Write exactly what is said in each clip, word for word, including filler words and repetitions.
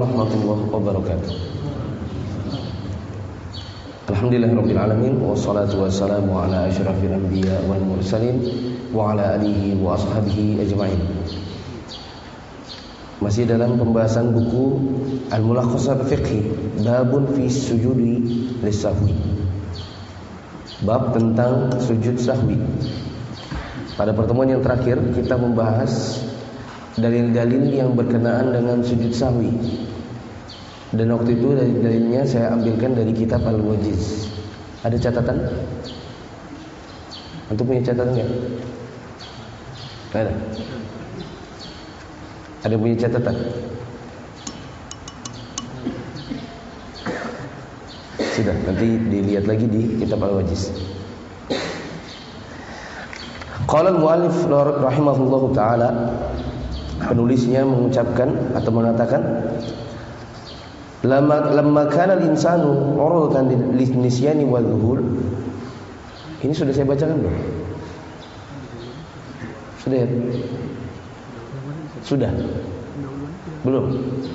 warahmatullahi wabarakatuh. Alhamdulillahirabbil alamin wassalatu wassalamu ala asyrafil anbiya wal mursalin wa ala alihi wa ashabihi ajma'in. Masih dalam pembahasan buku Al-Mulakhasat Fiqhi, babun fi sujudi lis-sahwi. Bab tentang sujud sahwi. Pada pertemuan yang terakhir kita membahas dalil-dalil yang berkenaan dengan sujud sahwi. Dan waktu itu dalil-dalilnya saya ambilkan dari kitab Al-Wajiz. Ada catatan? Antum punya catatan enggak? Ada. Ada punya catatan? Sudah, nanti dilihat lagi di kitab Al-Wajiz. Qala al-muallif rahimahullahu taala, penulisnya mengucapkan atau mengatakan, Lama lamma kana al-insanu uratan lin-nisyani wal-dhuhul. Ini sudah saya bacakan belum? Sudah ya? Sudah? Belum?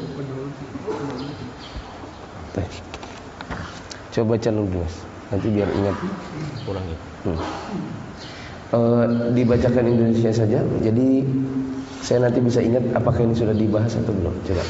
Baik. Coba baca dulu, nanti biar ingat ulangi. Hmm. Uh, dibacakan Indonesia saja. Jadi saya nanti bisa ingat apakah ini sudah dibahas atau belum. Coba.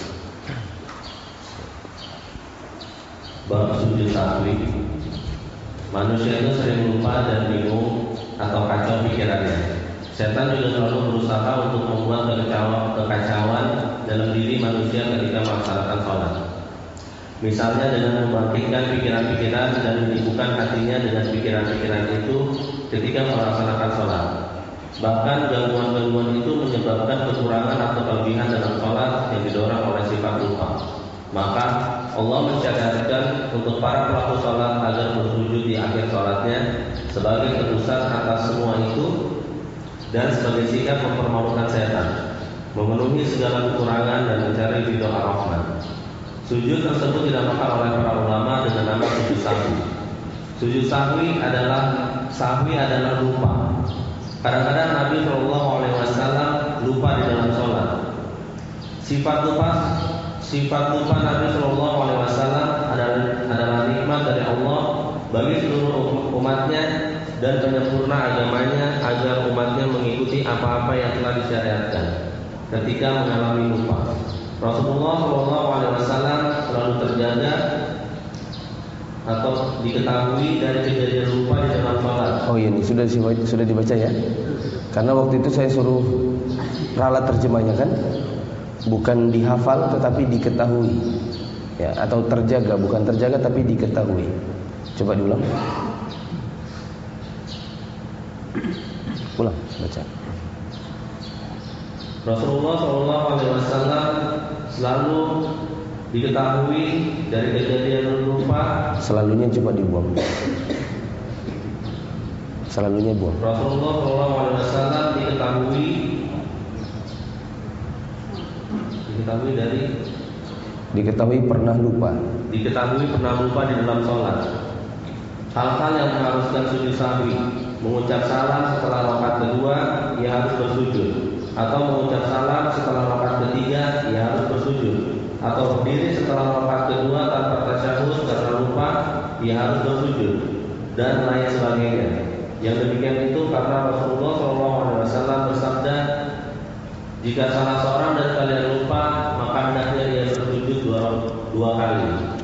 Bab sujud sahwi. Manusia itu sering lupa dan bingung atau kacau pikirannya. Setan juga selalu berusaha untuk membuat kekacauan, kekacauan dalam diri manusia ketika melaksanakan sholat. Misalnya dengan membangkitkan pikiran-pikiran dan menyibukkan hatinya dengan pikiran-pikiran itu ketika melaksanakan sholat. Bahkan gangguan-gangguan itu menyebabkan kekurangan atau kelebihan dalam sholat yang didorong oleh sifat lupa. Maka Allah mensyariatkan untuk para pelaku sholat agar bersujud di akhir sholatnya sebagai tebusan atas semua itu dan sebagai sikap mempermalukan setan, memenuhi segala kekurangan dan mencari ridho ar-Rahman. Sujud tersebut dinamakan oleh para ulama dengan nama sujud sahwi. Sujud sahwi adalah sahwi adalah lupa. Kadang-kadang Nabi Shallallahu Alaihi Wasallam lupa di dalam sholat. Sifat lupa Sifat lupa Nabi Shallallahu Alaihi Wasallam adalah, adalah nikmat dari Allah bagi seluruh umatnya dan penyempurna agamanya agar umatnya mengikuti apa-apa yang telah disyariatkan ketika mengalami lupa. Rasulullah Shallallahu Alaihi Wasallam selalu terjaga atau diketahui dari kejadian lupa di dalam sholat. Oh iya, ini sudah sudah dibaca ya. Karena waktu itu saya suruh ralat terjemahnya kan. Bukan dihafal tetapi diketahui ya, atau terjaga, bukan terjaga tapi diketahui. Coba diulang. Ulang, baca. Rasulullah Shallallahu Alaihi Wasallam selalu diketahui dari kejadian lupa. Selalunya coba dibuang. Selalunya buang. Rasulullah Shallallahu Alaihi Wasallam diketahui Diketahui dari Diketahui pernah lupa Diketahui pernah lupa di dalam sholat. Hal-hal yang mengharuskan sujud sahwi: mengucap salam setelah rakaat kedua, ia harus bersujud. Atau mengucap salam setelah rakaat ketiga, ia harus bersujud. Atau berdiri setelah rakaat kedua tanpa tasyahud karena lupa, ia harus bersujud. Dan lain sebagainya. Yang demikian itu karena Rasulullah shallallahu alaihi wasallam bersabda, jika salah seorang dari kalian lupa, maka hendaknya dia bersujud dua, dua kali.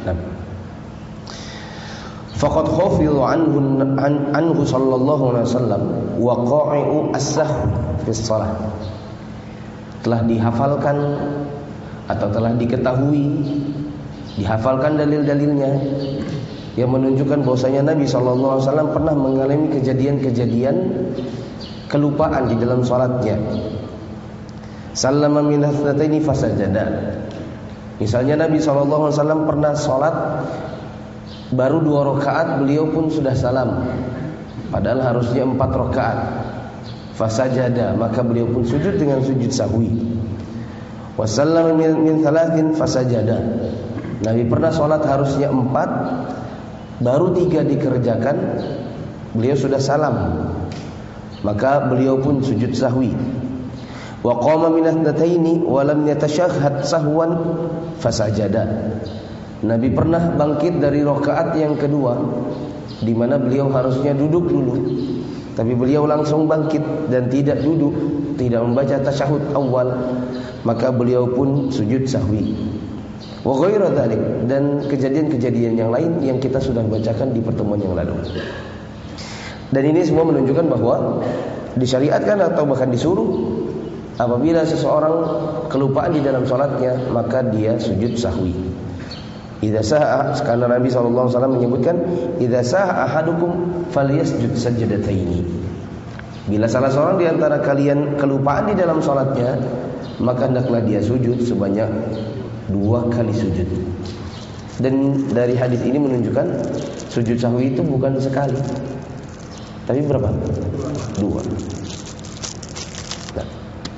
Faqad khafidhu anhu an, anhu sallallahu alaihi wasallam waqa'i'u as-sahwi fi shalah. Telah dihafalkan atau telah diketahui, dihafalkan dalil-dalilnya yang menunjukkan bahwasanya Nabi sallallahu alaihi wasallam pernah mengalami kejadian-kejadian kelupaan di dalam salatnya. Sallama min athnataini fasajada. Misalnya Nabi shallallahu alaihi wasallam pernah sholat baru dua rakaat, beliau pun sudah salam, padahal harusnya empat rakaat. Fasajada, maka beliau pun sujud dengan sujud sahwi. Wasallama min, min thalathin fasajada. Nabi pernah sholat harusnya empat, baru tiga dikerjakan, beliau sudah salam, maka beliau pun sujud sahwi. Wa qama min athnataini wa lam yatashahhad sahwan fasajada. Nabi pernah bangkit dari rakaat yang kedua, di mana beliau harusnya duduk dulu, tapi beliau langsung bangkit dan tidak duduk, tidak membaca tasyahud awal, maka beliau pun sujud sahwi. Wa ghairu dzalik, dan kejadian-kejadian yang lain yang kita sudah bacakan di pertemuan yang lalu. Dan ini semua menunjukkan bahwa disyariatkan atau bahkan disuruh apabila seseorang kelupaan di dalam salatnya, maka dia sujud sahwi. Idza saha, karena Nabi sallallahu alaihi wasallam menyebutkan idza saha ahadukum falyasjud sajdataini. Bila salah seorang di antara kalian kelupaan di dalam salatnya, maka hendaklah dia sujud sebanyak dua kali sujud. Dan dari hadis ini menunjukkan sujud sahwi itu bukan sekali, tapi berapa? Dua. Nah.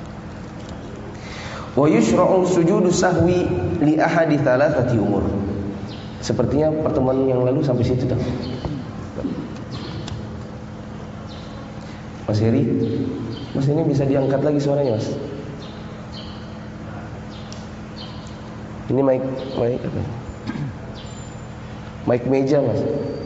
Wa yushra'u sujudu sahwi li ahadi thalathati umur. Sepertinya pertemuan yang lalu sampai situ dah. Mas Heri, Mas ini bisa diangkat lagi suaranya, Mas. Ini mic, mic apa? Mic meja, Mas.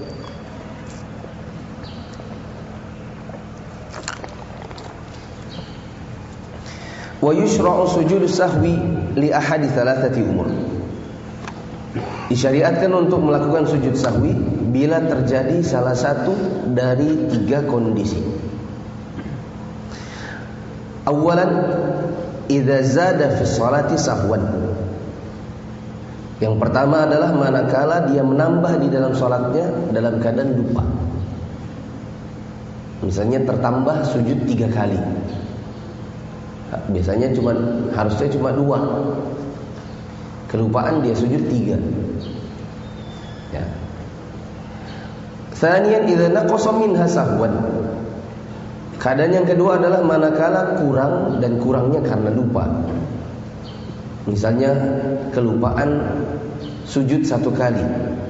Wa yushra'u sujudu sahwi li ahadi thalathati umur. Disyariatkan untuk melakukan sujud sahwi bila terjadi salah satu dari tiga kondisi. Awalan, idza zada fi sholati sahwan. Yang pertama adalah manakala dia menambah di dalam sholatnya dalam keadaan lupa. Misalnya tertambah sujud tiga kali. Biasanya cuma harusnya cuma dua. Kelupaan dia sujud tiga. Ya. Tsaniyan idza naqasa minha sahwan. Keadaan yang kedua adalah manakala kurang, dan kurangnya karena lupa. Misalnya kelupaan sujud satu kali,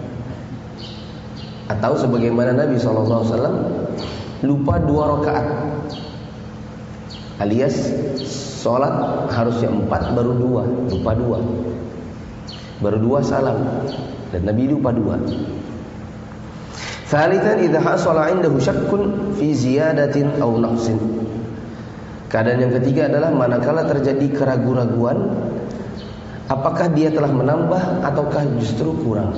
atau sebagaimana Nabi shallallahu alaihi wasallam lupa dua rakaat, alias sholat harusnya empat baru dua, lupa dua, baru dua salam, dan Nabi lupa dua. Tsalitsan idza hasala 'indahu syakkun fi ziyadatin aw naqsin. Keadaan yang ketiga adalah manakala terjadi keraguan-raguan, apakah dia telah menambah ataukah justru kurang.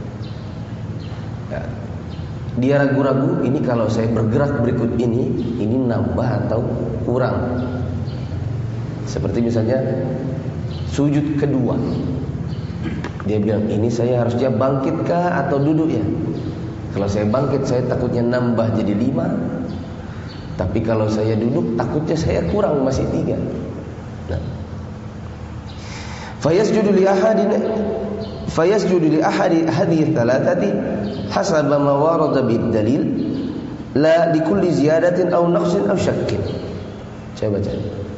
Ya. Dia ragu-ragu, ini kalau saya bergerak berikut ini, ini nambah atau kurang. Seperti misalnya sujud kedua, dia bilang, ini saya harusnya bangkitkah atau duduk ya? Kalau saya bangkit, saya takutnya nambah jadi lima, tapi kalau saya duduk, takutnya saya kurang, masih tiga. Nah, fayasjudu li ahadin fayasjudu li ahadi hadhihi thalathati hasaba ma warada bid dalil, la li kulli ziyadatin aw naqsin aw syakkin. Saya baca.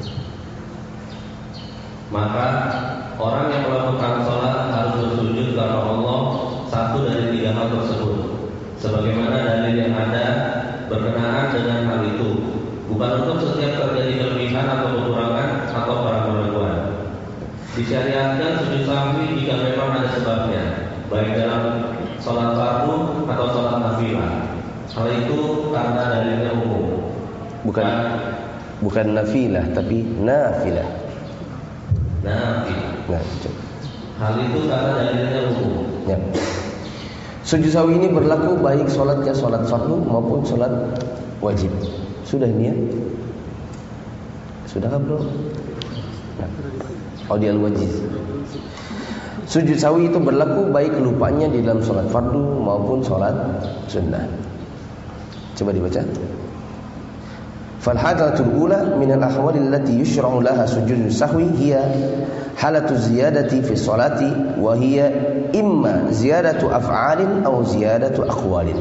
Maka orang yang melakukan salat harus bersujud karena Allah satu dari tiga hal tersebut, sebagaimana dalil yang ada berkenaan dengan hal itu, bukan untuk setiap terjadi kelebihan atau kekurangan atau keraguan-keraguan. Disyariatkan sujud sahwi jika memang ada sebabnya, baik dalam sholat fardu atau sholat nafilah. Hal itu karena dalilnya umum. Bukan nah, bukan nafilah, tapi nafilah. Nafilah. Nah, hal itu karena dalilnya umum. Ya. Sujud sahwi ini berlaku baik sholatnya sholat fardu maupun sholat wajib. Sudah ini ya? Sudahkah bro? Nah. Audi al-wajiz. Sujud sahwi itu berlaku baik kelupanya di dalam sholat fardu maupun sholat sunnah. Coba dibaca. Fal halatul ula min al-ahwal allati yushra'u laha sujud sahwi hiya halatu ziyadati fi sholati, wa hiya imma ziyadatu af'alin atau ziyadatu aqwalin.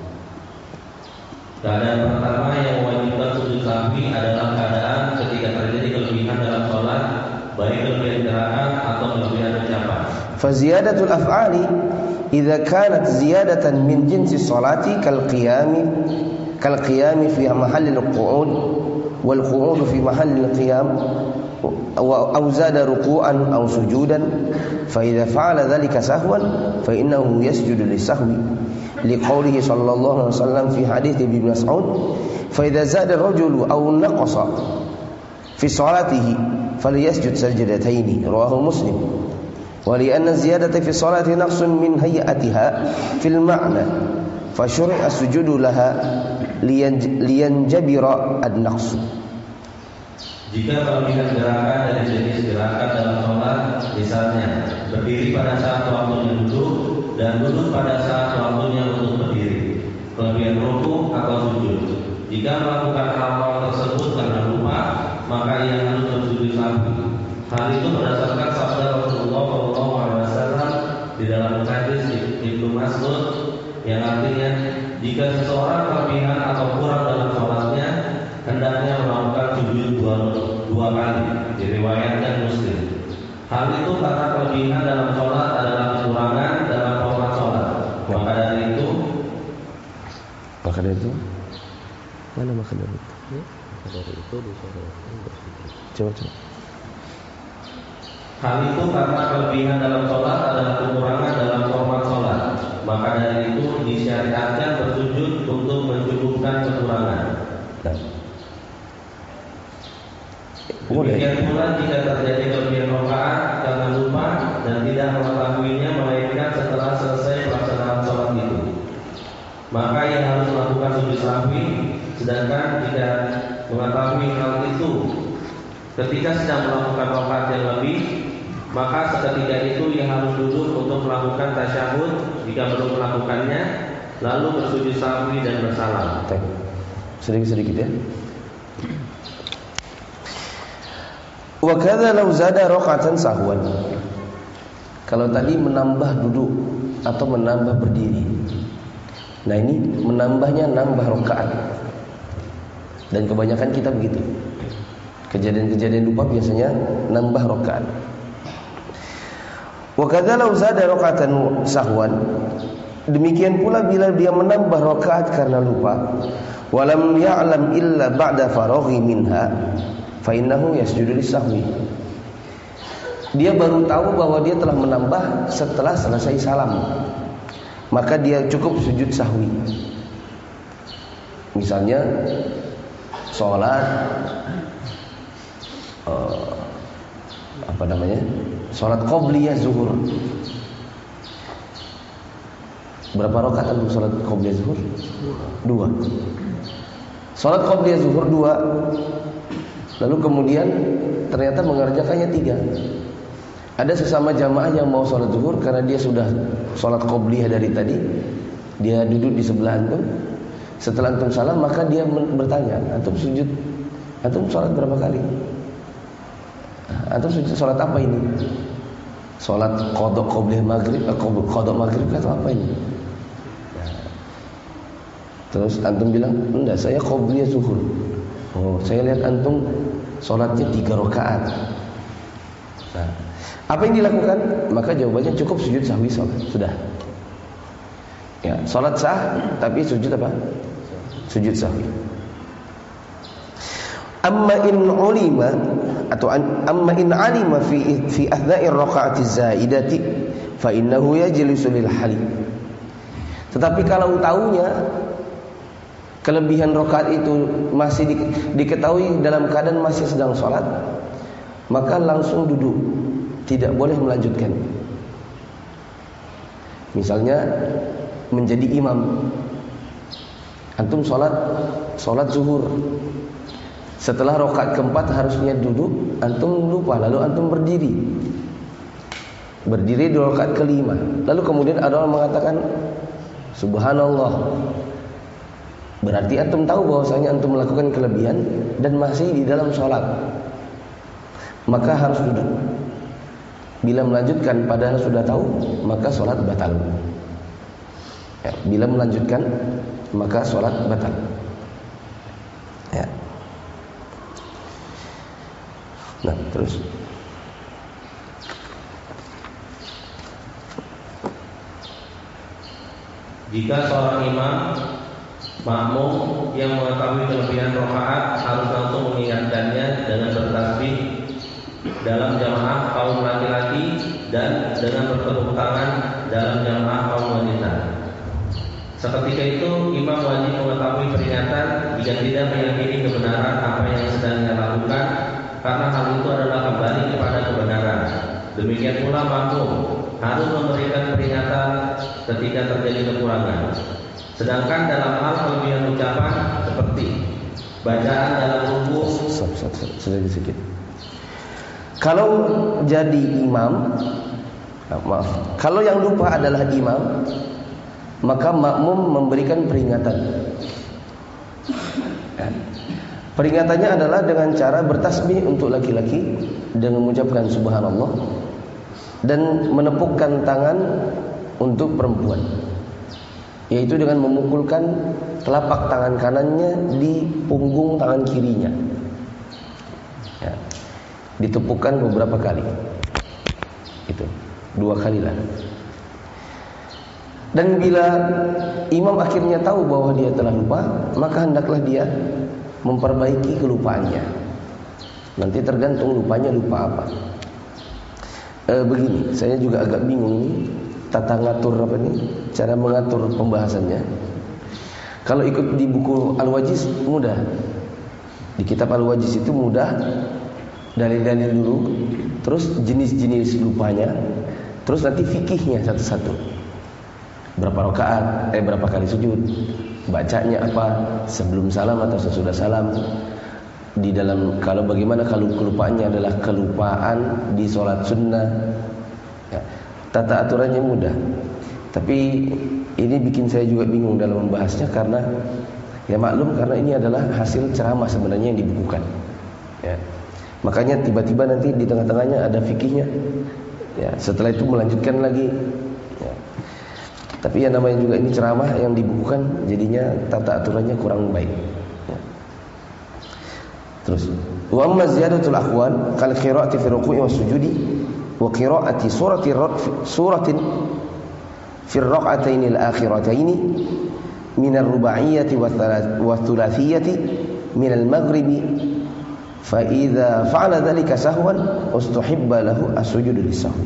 Keadaan pertama yang mewajibkan sujud sahwi adalah keadaan ketika terjadi kelebihan dalam sholat, baik kelebihan gerakan atau kelebihan ucapan. Fa ziyadatul af'ali idza kanat ziyadatan min jinsi sholati kal qiyami kal qiyami fi mahallil qu'ud wal qu'ud fi mahallil qiyam أو زاد ركوعا أو سجودا فإذا فعل ذلك سهوا فإنه يسجد للسهو لقوله صلى الله عليه وسلم في حديث ابن مسعود فإذا زاد الرجل أو نقص في صلاته فليسجد سجدتين رواه مسلم ولأن الزيادة في الصلاة نقص من هيئتها في المعنى فشرع السجود لها liyanjabira ad-naqs. Jika kelebihan gerakan dari jenis gerakan dalam sholat, misalnya berdiri pada saat waktunya duduk dan duduk pada saat waktunya untuk berdiri, kelebihan rukuk atau sujud, jika melakukan hal-hal tersebut karena lupa, maka ia harus bersujud sahwi. Hal itu berdasarkan sabda Rasulullah shallallahu alaihi wasallam di dalam hadis Ibnu Mas'ud yang artinya jika seseorang kelebihan atau kurang dalam sholatnya hendaknya melakukan sujud dua, dua kali, diriwayatkan Muslim. Hal itu karena kelebihan dalam sholat adalah kekurangan dalam format sholat. Maka dari itu maka dari itu mana maka dari itu maka dari itu disyariatkan bersujud. Coba coba. Hal itu karena kelebihan dalam sholat adalah kekurangan dalam format sholat. Maka dari itu disyariatkan bersujud untuk mencukupkan kekurangan. Nah. Demikian pula jika terjadi kelebihan rakaat karena lupa dan tidak mengetahuinya melainkan setelah selesai pelaksanaan sholat itu, maka ia harus melakukan sujud sahwi. Sedangkan jika mengetahui hal itu ketika sedang melakukan rakaat yang lebih, maka seketika itu ia harus duduk untuk melakukan tasyahud jika belum melakukannya, lalu bersujud sahwi dan bersalam. Sedikit-sedikit ya. Wa kadza law zada raka'atan sahwan. Kalau tadi menambah duduk atau menambah berdiri. Nah ini menambahnya nambah rakaat. Dan kebanyakan kita begitu. Kejadian-kejadian lupa biasanya nambah rakaat. Wa kadza law zada raka'atan sahwan. Demikian pula bila dia menambah rakaat karena lupa, walam ya'lam illa ba'da faraghi minha, fa innahu yasjudu lis-sahwi. Dia baru tahu bahwa dia telah menambah setelah selesai salam, maka dia cukup sujud sahwi. Misalnya sholat uh, apa namanya? Sholat qobliyah zuhur. Berapa rakaat untuk sholat qobliyah zuhur? Dua. Sholat qobliyah zuhur dua. Lalu kemudian ternyata mengerjakannya tiga. Ada sesama jamaah yang mau sholat zuhur karena dia sudah sholat qobliyah dari tadi, dia duduk di sebelah antum. Setelah antum salam maka dia bertanya, antum sujud, antum sholat berapa kali? Antum sujud sholat apa ini? Sholat qadha qobliyah maghrib, qadha maghrib atau apa ini? Terus antum bilang, enggak, saya qobliyah zuhur. Oh, saya lihat antum sholatnya tiga rakaat. Nah, apa yang dilakukan? Maka jawabannya cukup sujud sahwi sholat. Sudah. Ya, sholat sah, tapi sujud apa? Sujud sahwi. Amma in ulima atau amma in alima fi fi athna'i rakaati zaidati fa innahu yajlisu lil hali. Tetapi kalau tahunya kelebihan rakaat itu masih di, diketahui dalam keadaan masih sedang sholat, maka langsung duduk, tidak boleh melanjutkan. Misalnya menjadi imam, antum sholat sholat zuhur, setelah rakaat keempat harusnya duduk, antum lupa, lalu antum berdiri, berdiri di rakaat kelima, lalu kemudian ada orang mengatakan subhanallah. Berarti antum tahu bahwasanya antum melakukan kelebihan dan masih di dalam sholat, maka harus duduk. Bila melanjutkan padahal sudah tahu, maka sholat batal. Ya, bila melanjutkan maka sholat batal. Ya. Nah terus jika seorang imam makmum yang mengetahui kelebihan rakaat harus langsung mengingatkannya dengan bertasbih dalam jamaah kaum laki-laki dan dengan bertepuk tangan dalam jamaah kaum wanita. Seketika itu imam wajib mengetahui peringatan jika tidak meyakini kebenaran apa yang sedang ia lakukan, karena hal itu adalah kembali kepada kebenaran. Demikian pula makmum harus memberikan peringatan ketika terjadi kekurangan. Sedangkan dalam hal kelebihan ucapan seperti bacaan dalam ruku, sedikit. Kalau jadi imam, maaf, kalau yang lupa adalah imam, maka makmum memberikan peringatan. Peringatannya adalah dengan cara bertasbih untuk laki-laki dengan mengucapkan subhanallah dan menepukkan tangan untuk perempuan, yaitu dengan memukulkan telapak tangan kanannya di punggung tangan kirinya. Ya. Ditepukkan beberapa kali. Itu dua kali lah. Dan bila imam akhirnya tahu bahwa dia telah lupa, maka hendaklah dia memperbaiki kelupaannya. Nanti tergantung lupanya lupa apa. E, begini, saya juga agak bingung ini tata ngatur apa nih, cara mengatur pembahasannya. Kalau ikut di buku Al-Wajiz mudah. Di kitab Al-Wajiz itu mudah. Dalil-dalil dulu, terus jenis-jenis lupanya, terus nanti fikihnya satu-satu. Berapa rakaat, eh berapa kali sujud, bacanya apa, sebelum salam atau sesudah salam. Di dalam, kalau bagaimana kalau kelupaannya adalah kelupaan di sholat sunnah, ya, tata aturannya mudah. Tapi ini bikin saya juga bingung dalam membahasnya karena ya maklum karena ini adalah hasil ceramah sebenarnya yang dibukukan. Ya. Makanya tiba-tiba nanti di tengah-tengahnya ada fikihnya. Ya, setelah itu melanjutkan lagi. Ya. Tapi ya namanya juga ini ceramah yang dibukukan, jadinya tata aturannya kurang baik. Ya. Terus, wa amma ziyadatul akhwan kal qira'ati fi ruku'i was sujudi wa qira'ati surati suratin fi ar-rak'atayn al-akhiratayn min ar-ruba'iyyati wa thulathiyati min al-maghribi fa idza fa'ala dhalika sahwan ustuhibba lahu as-sujudu lis-sahwi.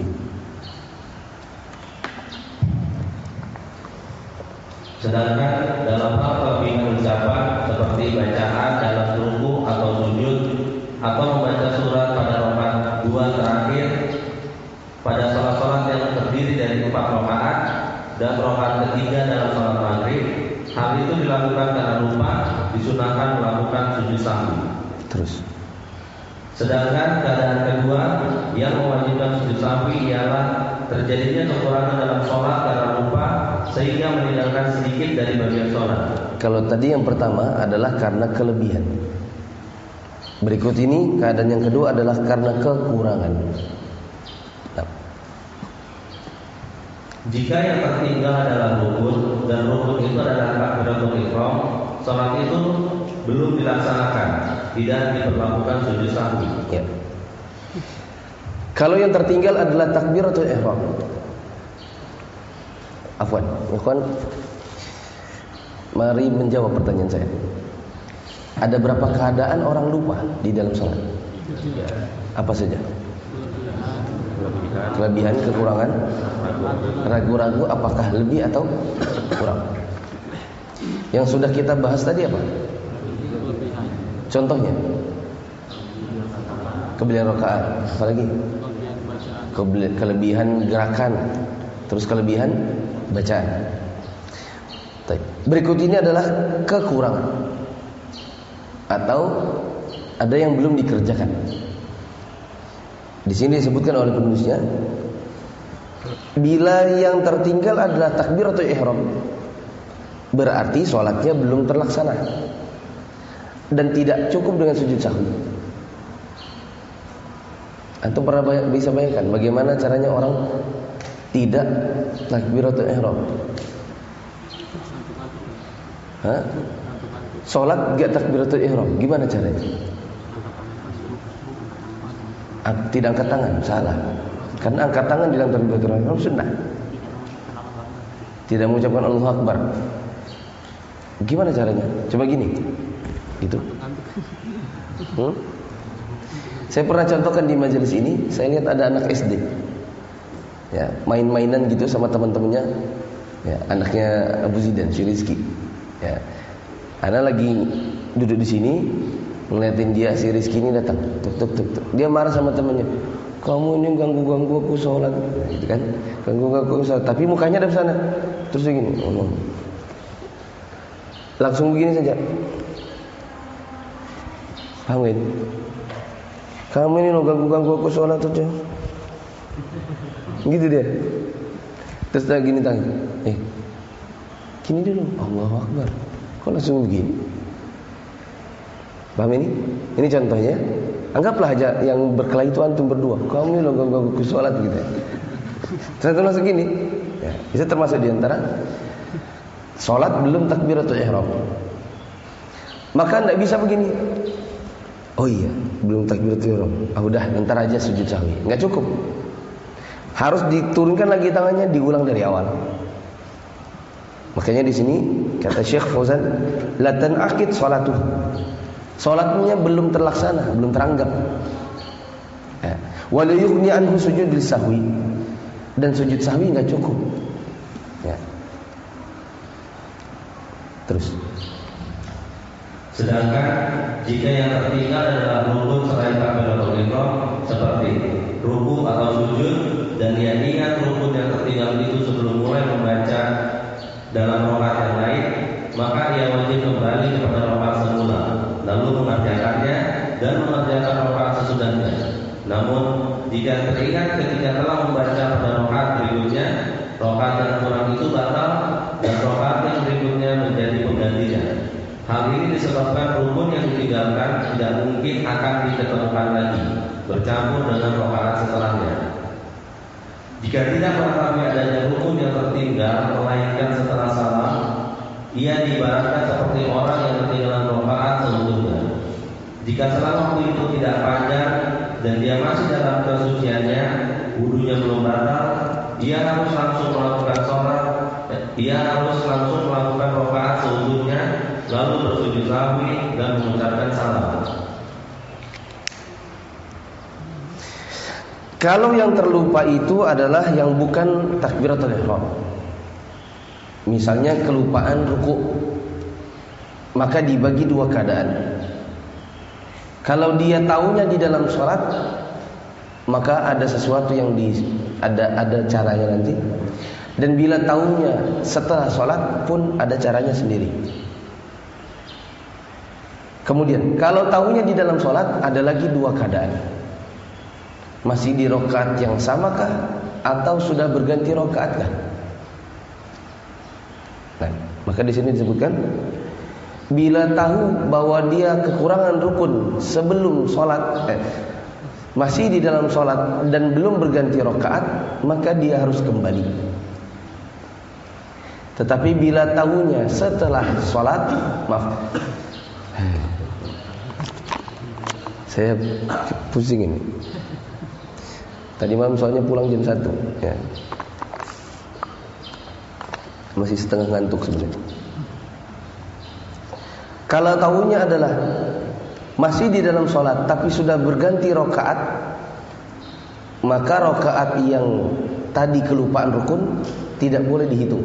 Sedangkan dalam hal kelebihan ucapan seperti bacaan dalam ruku atau sujud atau membaca surat pada rakaat dua terakhir pada salat-salat yang terdiri dari empat rakaat dan rakaat ketiga dalam salat maghrib, hal itu dilakukan karena lupa, disunahkan melakukan sujud sahwi. Terus. Sedangkan keadaan kedua yang mewajibkan sujud sahwi ialah terjadinya kekurangan dalam sholat karena lupa sehingga meninggalkan sedikit dari bagian sholat. Kalau tadi yang pertama adalah karena kelebihan. Berikut ini keadaan yang kedua adalah karena kekurangan. Nah. Jika yang tertinggal adalah rukun dan rukun itu adalah takbiratul ihram, sholat itu belum dilaksanakan, tidak diperlakukan sujud sahwi. Ya. Kalau yang tertinggal adalah takbiratul ihram. Afwan, ikhwan, mari menjawab pertanyaan saya. Ada berapa keadaan orang lupa di dalam sholat? Apa saja? Kelebihan, kekurangan, ragu-ragu apakah lebih atau kurang. Yang sudah kita bahas tadi apa? Contohnya kelebihan rakaat, apalagi kelebihan gerakan, terus kelebihan bacaan. Berikut ini adalah kekurangan atau ada yang belum dikerjakan. Di sini disebutkan oleh penulisnya, bila yang tertinggal adalah takbiratul ihram, berarti sholatnya belum terlaksana dan tidak cukup dengan sujud sahwi. Antum pernah bisa bayangkan bagaimana caranya orang tidak takbiratul ihram? Hah? Salat enggak takbiratul ihram, gimana caranya? Tidak angkat tangan, salah. Karena angkat tangan di dalam takbiratul ihram sunnah. Tidak mengucapkan Allahu Akbar. Gimana caranya? Coba gini. Gitu. Hmm? Saya pernah contohkan di majelis ini, saya lihat ada anak S D, ya, main-mainan gitu sama teman-temannya, ya, anaknya Abu Zidan, si Rizky, ya, anak lagi duduk di sini, ngeliatin dia, si Rizky ini datang, tuk tuk tuk tuk, dia marah sama temannya, kamu ini ganggu-ganggu aku sholat, gitu kan, ganggu-ganggu aku sholat, tapi mukanya ada di sana, terus begini, oh, langsung begini saja, paham ini? Kamu ini lo ganggu-ganggu aku sholat aja. Gitu dia. Terus dia gini tanya, eh, gini dulu, Allahu Akbar. Kok langsung begini? Paham ini? Ini contohnya. Anggaplah aja yang berkelahi itu antum berdua. Kamu ini lo ganggu-ganggu aku sholat gitu. Ternyata langsung gini. Ya, itu termasuk diantara sholat belum takbiratul ihram. Maka tidak bisa begini. Oh iya, belum takbiratul ihram. Ah udah, ntar aja sujud sahwi. Enggak cukup. Harus diturunkan lagi tangannya, diulang dari awal. Makanya di sini kata Syekh Fauzan, la tanaqid salatuh. Salatnya belum terlaksana, belum teranggap. Ya. Wa la yughni anhu sujudul sahwi. Dan sujud sahwi enggak cukup. Ya. Terus sedangkan jika yang tertinggal adalah rukun selain takbiratul ihram seperti ruku atau sujud dan dia ingat rukun yang tertinggal itu sebelum mulai membaca dalam rakaat yang lain, maka dia wajib kembali kepada rakaat semula lalu mengerjakannya dan mengerjakan rakaat sesudahnya. Namun jika teringat ketika telah membaca pada rakaat berikutnya, rakaat yang kurang itu batal dan rakaat yang berikutnya menjadi penggantinya. Hal ini disebabkan rukun yang ditinggalkan tidak mungkin akan diketemukan lagi, bercampur dengan rakaat setelahnya. Jika tidak mengetahui adanya rukun yang tertinggal melainkan setelah salam, ia diibaratkan seperti orang yang ketinggalan rakaat sebelumnya. Jika setelah waktu itu tidak panjang dan dia masih dalam kesuciannya, wudunya belum batal, ia harus langsung melakukan sholat, ia harus langsung melakukan rakaat seutuhnya, lalu bersujud sahwi dan mengucapkan salam. Kalau yang terlupa itu adalah yang bukan takbiratul ihram, misalnya kelupaan ruku, maka dibagi dua keadaan. Kalau dia tahunya di dalam sholat, maka ada sesuatu yang di ada ada caranya nanti. Dan bila tahunya setelah sholat pun ada caranya sendiri. Kemudian kalau tahunya di dalam sholat, ada lagi dua keadaan. Masih di rakaat yang samakah atau sudah berganti rakaatkah? Nah, maka di sini disebutkan bila tahu bahwa dia kekurangan rukun sebelum sholat, eh, masih di dalam sholat dan belum berganti rakaat, maka dia harus kembali. Tetapi bila tahunya setelah sholat, maaf, saya pusing ini. Tadi malam soalnya pulang jam satu, ya. Masih setengah ngantuk sebenarnya. Kalau tahunya adalah masih di dalam sholat tapi sudah berganti rakaat, maka rakaat yang tadi kelupaan rukun tidak boleh dihitung,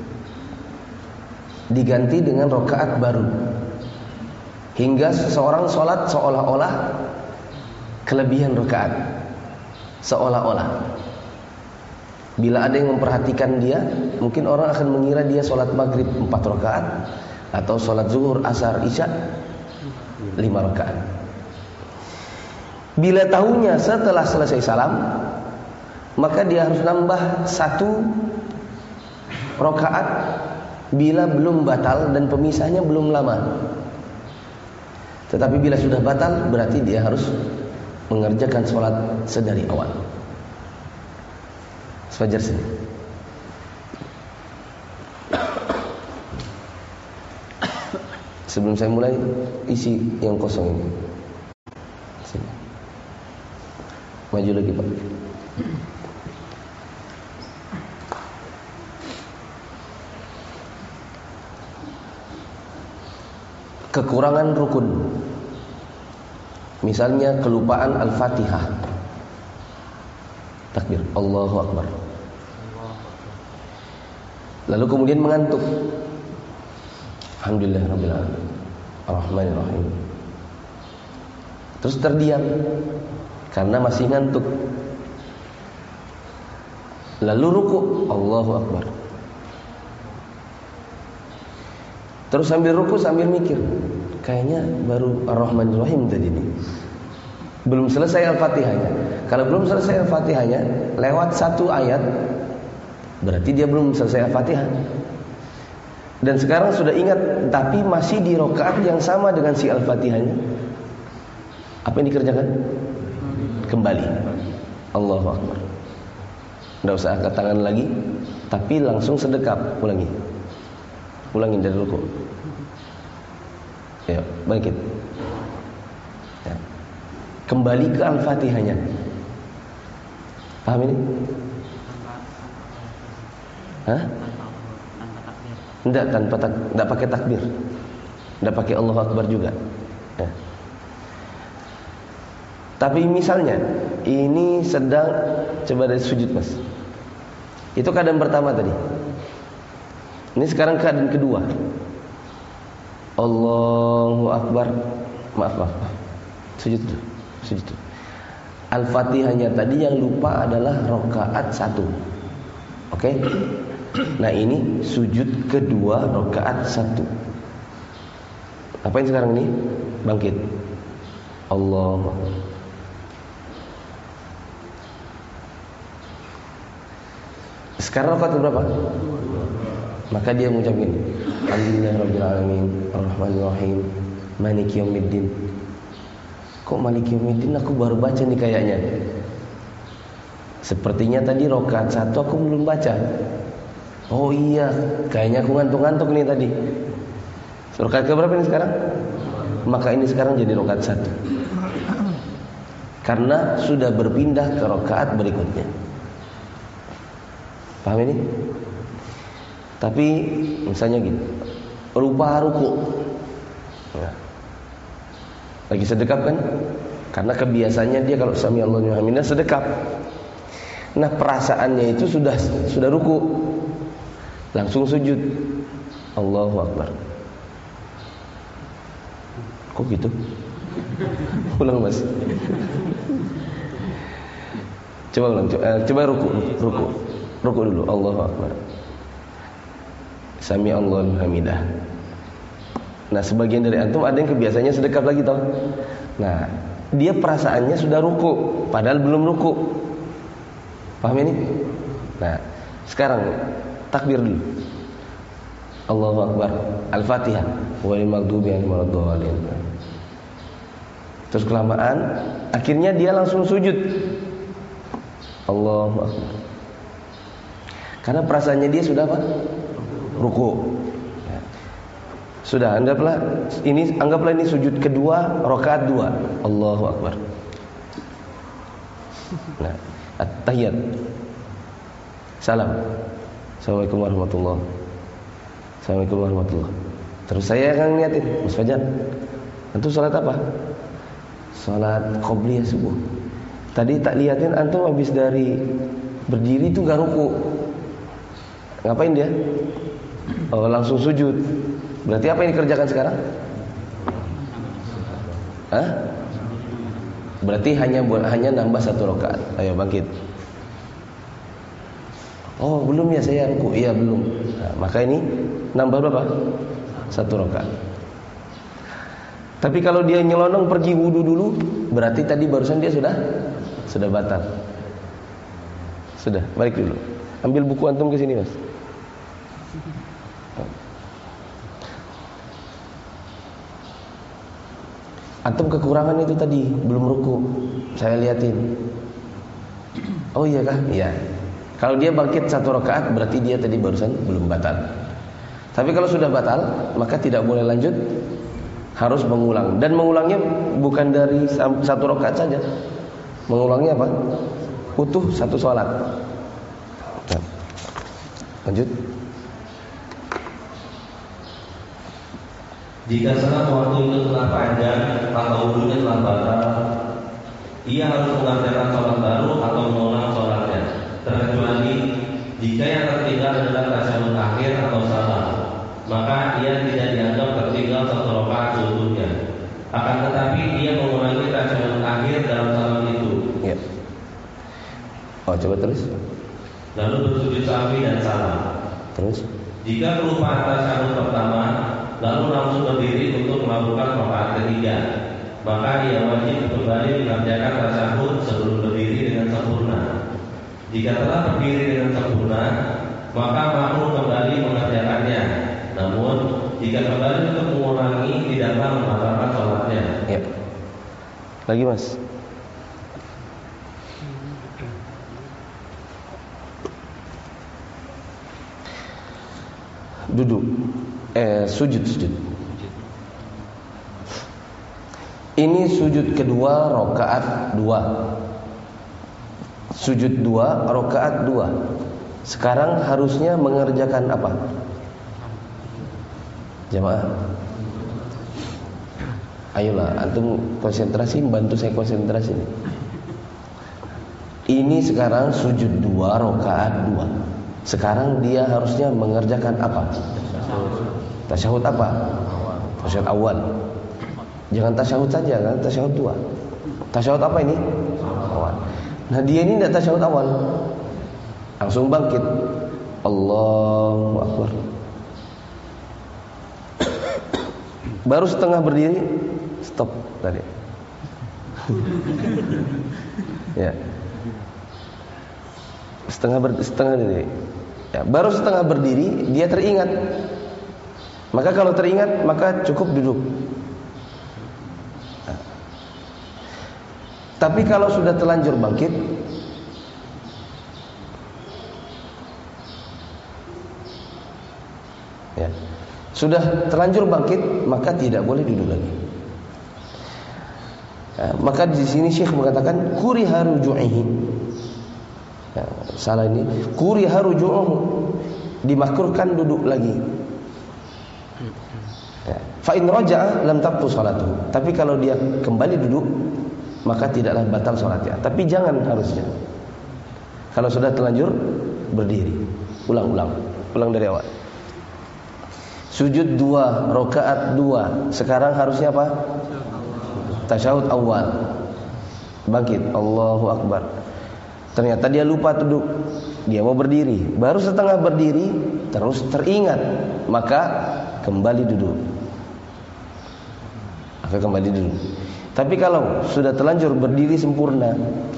diganti dengan rakaat baru. Hingga seseorang sholat seolah-olah kelebihan rakaat, seolah-olah. Bila ada yang memperhatikan dia, mungkin orang akan mengira dia sholat maghrib empat rakaat atau sholat zuhur, asar, isya lima rakaat. Bila tahunya setelah selesai salam, maka dia harus nambah satu rakaat bila belum batal dan pemisahnya belum lama. Tetapi bila sudah batal, berarti dia harus mengerjakan sholat sedari awal. Sefajar sini. Sebelum saya mulai, isi yang kosong ini. Sini. Maju lagi Pak. Kekurangan rukun. Misalnya kelupaan Al-Fatihah. Takbir, Allahu Akbar. Lalu kemudian mengantuk. Alhamdulillah Rabbil Alamin, Ar-Rahmanir Rahim. Terus terdiam karena masih ngantuk. Lalu ruku, Allahu Akbar. Terus sambil ruku sambil mikir, kayaknya baru Ar-Rahmanir Rahim tadi nih. Belum selesai Al-Fatihahnya. Kalau belum selesai Al-Fatihahnya, lewat satu ayat, berarti dia belum selesai Al-Fatihah. Dan sekarang sudah ingat, tapi masih di rakaat yang sama dengan si Al-Fatihahnya. Apa yang dikerjakan? Kembali. Allahu Akbar. Tidak usah angkat tangan lagi, tapi langsung sedekap. Ulangi. Ulangi dari ruku. Ya, bangkit. Ya. Kembali ke Al-Fatihahnya. Paham ini? Hah? Tidak, tanpa tak, tidak pakai takbir, tidak pakai Allahu Akbar juga. Ya. Tapi misalnya ini sedang, coba dari sujud mas, itu keadaan pertama tadi. Ini sekarang keadaan kedua. Allahu Akbar, maaf maaf, maaf. Sujud dulu, sujud dulu. Al-Fatihahnya tadi yang lupa adalah rakaat satu, oke? Okay? Nah ini sujud kedua rakaat satu. Apain sekarang ini? Bangkit. Allah. Sekarang rakaat berapa? Maka dia mengucap gini, Alhamdulillahirabbil alamin, Ar-Rahmanir Rahim, Maliki Yaumiddin. Kok Maliki Yaumiddin aku baru baca nih kayaknya. Sepertinya tadi rakaat satu aku belum baca. Oh iya, kayaknya aku ngantuk-ngantuk nih tadi. Rakaat ke berapa ini sekarang? Maka ini sekarang jadi rakaat satu. Karena sudah berpindah ke rakaat berikutnya. Paham ini? Tapi misalnya gini, rupa ruku. Nah, lagi sedekap kan? Karena kebiasaannya dia kalau sami Allahu liman hamidah sedekap. Nah perasaannya itu sudah sudah ruku. Langsung sujud. Allahu Akbar. Kok gitu? Ulang mas. Coba ulang. Coba, eh, coba ruku, ruku, ruku dulu. Allahu Akbar. Sami Allahu hamidah. Nah sebagian dari antum ada yang kebiasaannya sedekap lagi tau. Nah dia perasaannya sudah ruku, padahal belum ruku. Paham ini? Nah sekarang takbir dulu. Allahu Akbar. Al-Fatihah. Walil maghdubi alaihim waladdallin. Terus kelamaan, akhirnya dia langsung sujud. Allahu Akbar. Karena perasaannya dia sudah apa? Ruku. Ya. Sudah, anggaplah ini anggaplah ini sujud kedua, rakaat dua. Allahu Akbar. Nah, at-tahiyat. Salam. Assalamualaikum warahmatullahi wabarakatuh. Assalamualaikum warahmatullahi wabarakatuh. Terus saya akan ngeliatin, Mas Fajar, antum salat apa? Salat qobliyah subuh. Tadi tak liatin antum habis dari berdiri itu gak ruku. Ngapain dia? Oh, langsung sujud. Berarti apa yang dikerjakan sekarang? Hah? Berarti hanya hanya nambah satu rakaat. Ayo bangkit. Oh belum ya saya ruku. Iya belum. Nah, maka ini nambah berapa? Satu rakaat. Tapi kalau dia nyelonong pergi wudu dulu, berarti tadi barusan dia sudah sudah batal. Sudah, balik dulu. Ambil buku antum ke sini, Mas. Antum kekurangan itu tadi, belum ruku. Saya liatin. Oh iya kah? Iya. Kalau dia bangkit satu rakaat, berarti dia tadi barusan belum batal. Tapi kalau sudah batal, maka tidak boleh lanjut, harus mengulang. Dan mengulangnya bukan dari satu rakaat saja. Mengulangnya apa? Utuh satu sholat. Nah, lanjut. Jika selang waktu itu telah panjang atau wudunya telah batal, ia harus mengerjakan sholat baru atau mengulang sholatnya, terkecuali jika yang tertinggal adalah tasyahud akhir atau salam, maka ia tidak dianggap tertinggal satu rakaat seutuhnya. Akan tetapi ia mengulangi tasyahud akhir dalam salam itu. Ya. Oh, coba terus. Lalu bersujud sahwi dan salam. Terus. Jika kelupaan tasyahud pertama, lalu langsung berdiri untuk melakukan rakaat ketiga, maka ia wajib kembali mengerjakan tasyahud sebelum berdiri dengan sempurna. Jika telah berdiri dengan sempurna, maka makmum kembali mengerjakannya. Namun, jika kembali untuk mengulangi, tidaklah membatalkan sholatnya. Ya. Lagi mas. Duduk. Eh, sujud sujud. Ini sujud kedua rakaat dua. Sujud dua rakaat dua. Sekarang harusnya mengerjakan apa? Jamaah. Ayolah, antum konsentrasi, bantu saya konsentrasi. Ini sekarang sujud dua rakaat dua. Sekarang dia harusnya mengerjakan apa? Tasyahud apa? Tasyahud awal. Jangan tasyahud saja, kan? Tasyahud dua. Tasyahud apa ini? Awal. Nah dia ini tidak tasyahud awal, langsung bangkit. Allahu Akbar. Baru setengah berdiri, stop tadi. Ya. Setengah ber, setengah berdiri. Ya, baru setengah berdiri dia teringat. Maka kalau teringat maka cukup duduk. Nah. Tapi kalau sudah terlanjur bangkit, ya, sudah terlanjur bangkit maka tidak boleh duduk lagi. Ya, maka di sini Syekh mengatakan kuriha ruju'ihi. Ya, salah ini kuriha ruju'uhu, dimakruhkan duduk lagi. Ya, fa in raja'a lam tabtu salatuhu. Tapi kalau dia kembali duduk maka tidaklah batal salatnya. Tapi jangan harusnya. Kalau sudah terlanjur berdiri, ulang-ulang, ulang dari awal. Sujud dua, rakaat dua. Sekarang harusnya apa? Tasyahud awal. Bangkit, Allahu Akbar. Ternyata dia lupa duduk. Dia mau berdiri. Baru setengah berdiri, terus teringat, maka kembali duduk. Maka kembali duduk. Tapi kalau sudah terlanjur berdiri sempurna,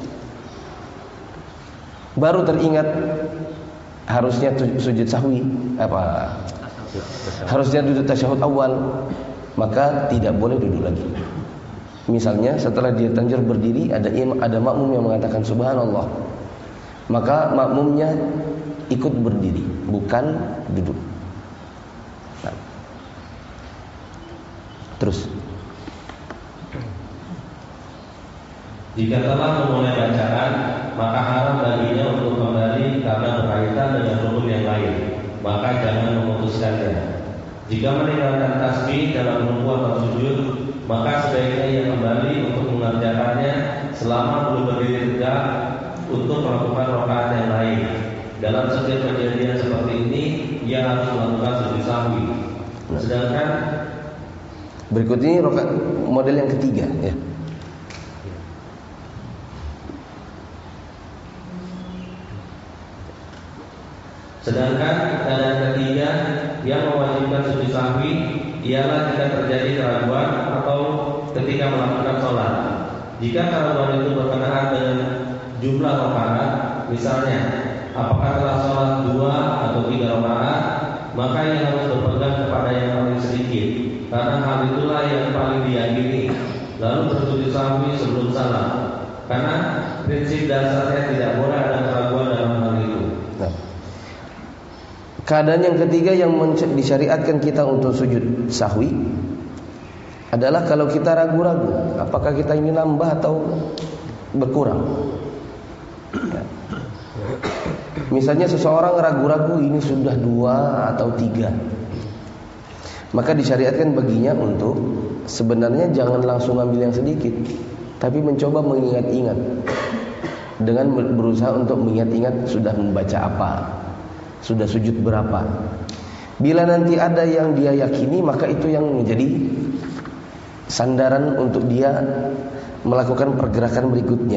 baru teringat harusnya sujud sahwi, apa? Harusnya duduk tasyahud awal, maka tidak boleh duduk lagi. Misalnya setelah dia terlanjur berdiri, ada imam, ada makmum yang mengatakan subhanallah, maka makmumnya ikut berdiri, bukan duduk. Nah. Terus. Jika telah memulai bacaan, maka haram baginya untuk kembali karena berkaitan dengan rukun yang lain, maka jangan memutuskannya. Jika meninggalkan tasbih dalam ruku atau sujud, maka sebaiknya ia kembali untuk mengerjakannya selama belum berdiri tegak untuk melakukan rakaat yang lain. Dalam setiap kejadian seperti ini, ia harus melakukan sujud sahwi. Sedangkan berikut ini rakaat model yang ketiga, ya. Sedangkan keadaan ketiga yang mewajibkan sujud sahwi ialah jika terjadi keraguan atau ketika melakukan sholat. Jika keraguan itu berkenaan dengan jumlah rakaat, misalnya apakah telah sholat dua atau tiga rakaat, maka ia harus berpegang kepada yang paling sedikit, karena hal itulah yang paling diyakini. Lalu bersujud sahwi sebelum salam, karena prinsip dasarnya tidak boleh ada keraguan dalam hal itu. Nah. Keadaan yang ketiga yang disyariatkan kita untuk sujud sahwi adalah kalau kita ragu-ragu apakah kita ini nambah atau berkurang. Ya. Misalnya seseorang ragu-ragu ini sudah dua atau tiga. Maka disyariatkan baginya untuk sebenarnya jangan langsung ambil yang sedikit, tapi mencoba mengingat-ingat dengan berusaha untuk mengingat-ingat sudah membaca apa, sudah sujud berapa. Bila nanti ada yang dia yakini, maka itu yang menjadi sandaran untuk dia melakukan pergerakan berikutnya.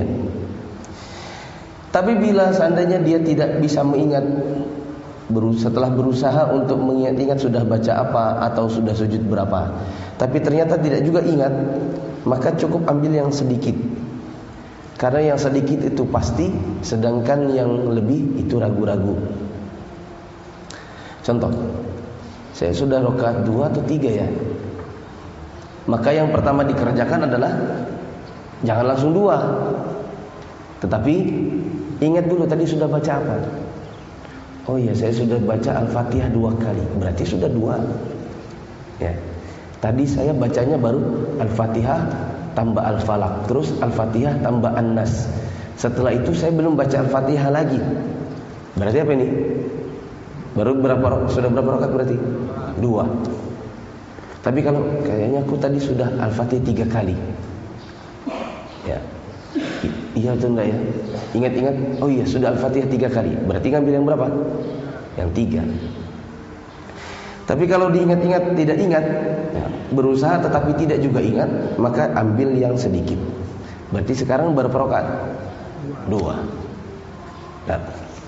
Tapi bila seandainya dia tidak bisa mengingat, setelah berusaha untuk mengingat-ingat sudah baca apa atau sudah sujud berapa, tapi ternyata tidak juga ingat, maka cukup ambil yang sedikit. Karena yang sedikit itu pasti, sedangkan yang lebih itu ragu-ragu. Contoh, saya sudah rakaat dua atau tiga ya. Maka yang pertama dikerjakan adalah jangan langsung dua, tetapi ingat dulu tadi sudah baca apa. Oh iya, saya sudah baca Al-Fatihah dua kali, berarti sudah dua. Ya. Tadi saya bacanya baru Al-Fatihah tambah Al-Falaq, terus Al-Fatihah tambah An-Nas. Setelah itu saya belum baca Al-Fatihah lagi. Berarti apa ini? Baru berapa, sudah berapa rakaat berarti? Dua. Tapi kalau kayaknya aku tadi sudah Al-Fatihah tiga kali. Ya. I- iya atau enggak ya? Ingat-ingat, oh iya sudah Al-Fatihah tiga kali. Berarti ngambil yang berapa? Yang tiga. Tapi kalau diingat-ingat tidak ingat, ya, berusaha tetapi tidak juga ingat, maka ambil yang sedikit. Berarti sekarang berapa rakaat? Dua. Nah.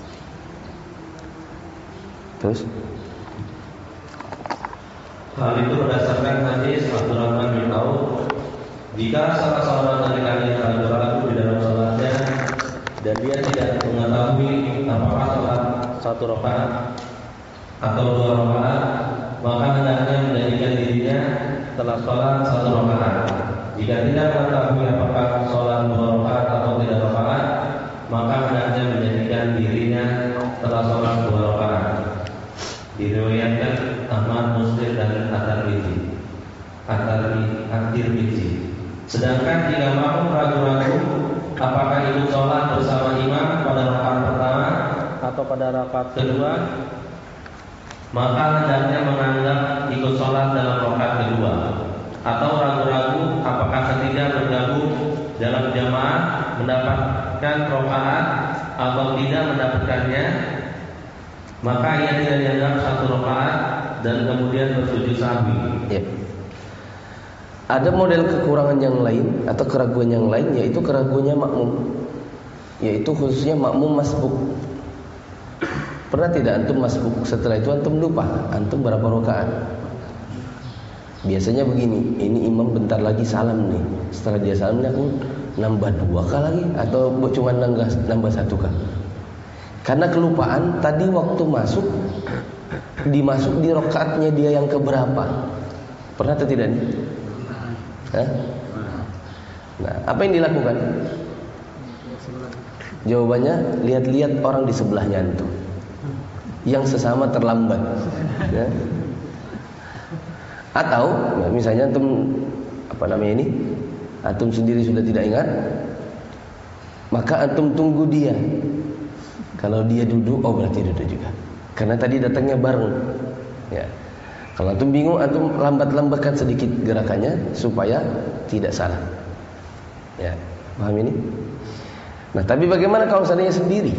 Terus? Hal itu berdasarkan hadis Abdurrahman bin Auf, jika salah seorang dari kalian ragu-ragu di dalam salatnya dan dia tidak mengetahui apakah salat satu rakaat atau dua rakaat, maka hendaknya menjadikan dirinya telah salat satu rakaat. Jika tidak mengetahui apakah salat dua rakaat atau tiga rakaat, maka hendaknya menjadikan dirinya telah salat dua rakaat. Diriwayatkan Ahmad, Muslim dan At-Tirmidzi. At-Tirmidzi. Sedangkan jika mau ragu-ragu apakah ikut sholat bersama imam pada rakaat pertama atau pada rakaat kedua, maka hendaknya menganggap ikut sholat dalam rakaat kedua. Atau ragu-ragu apakah ketika bergabung dalam jamaah mendapatkan rakaat atau tidak mendapatkannya, maka ia tidak dianggap satu rakaat dan kemudian bersujud sahwi. Ya. Ada model kekurangan yang lain atau keraguan yang lain, yaitu keraguannya makmum, yaitu khususnya makmum masbuk. Pernah tidak antum masbuk, setelah itu antum lupa antum berapa rakaat? Biasanya begini, ini imam bentar lagi salam nih, setelah dia salam nih aku nambah dua kah lagi atau cuma nambah nambah satu kah? Karena kelupaan tadi waktu masuk, dimasuk di rakaatnya dia yang keberapa? Pernah atau tidak nih? Hah? Nah, apa yang dilakukan? Jawabannya lihat-lihat orang di sebelahnya antum yang sesama terlambat, ya. Atau ya, misalnya antum apa namanya ini, antum sendiri sudah tidak ingat, maka antum tunggu dia. Kalau dia duduk, oh berarti duduk juga, karena tadi datangnya bareng, ya. Kalau antum bingung, antum lambat-lambatkan sedikit gerakannya supaya tidak salah. Ya, paham ini? Nah, tapi bagaimana kalau seandainya sendiri?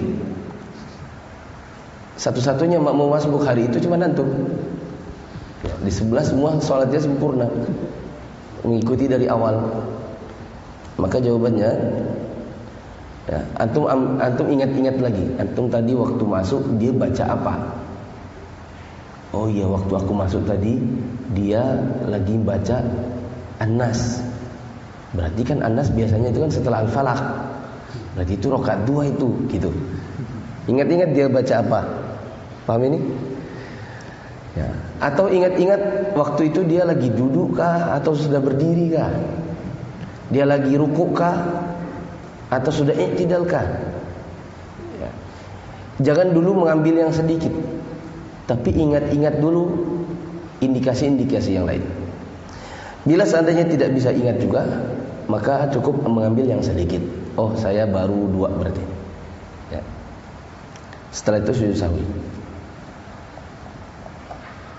Satu-satunya makmum masbuk hari itu cuma antum. Ya, di sebelah semua sholatnya sempurna, mengikuti dari awal. Maka jawabannya, ya, antum antum ingat-ingat lagi. Antum tadi waktu masuk dia baca apa? Oh iya, waktu aku masuk tadi dia lagi baca An-Nas. Berarti kan An-Nas biasanya itu kan setelah Al-Falaq. Berarti itu rakaat dua itu, gitu. Ingat-ingat dia baca apa? Paham ini? Ya. Atau ingat-ingat waktu itu dia lagi duduk kah atau sudah berdiri kah? Dia lagi rukuk kah atau sudah i'tidal kah? Ya. Jangan dulu mengambil yang sedikit, tapi ingat-ingat dulu indikasi-indikasi yang lain. Bila seandainya tidak bisa ingat juga, maka cukup mengambil yang sedikit. Oh, saya baru dua berarti. Ya. Setelah itu sujud sahwi.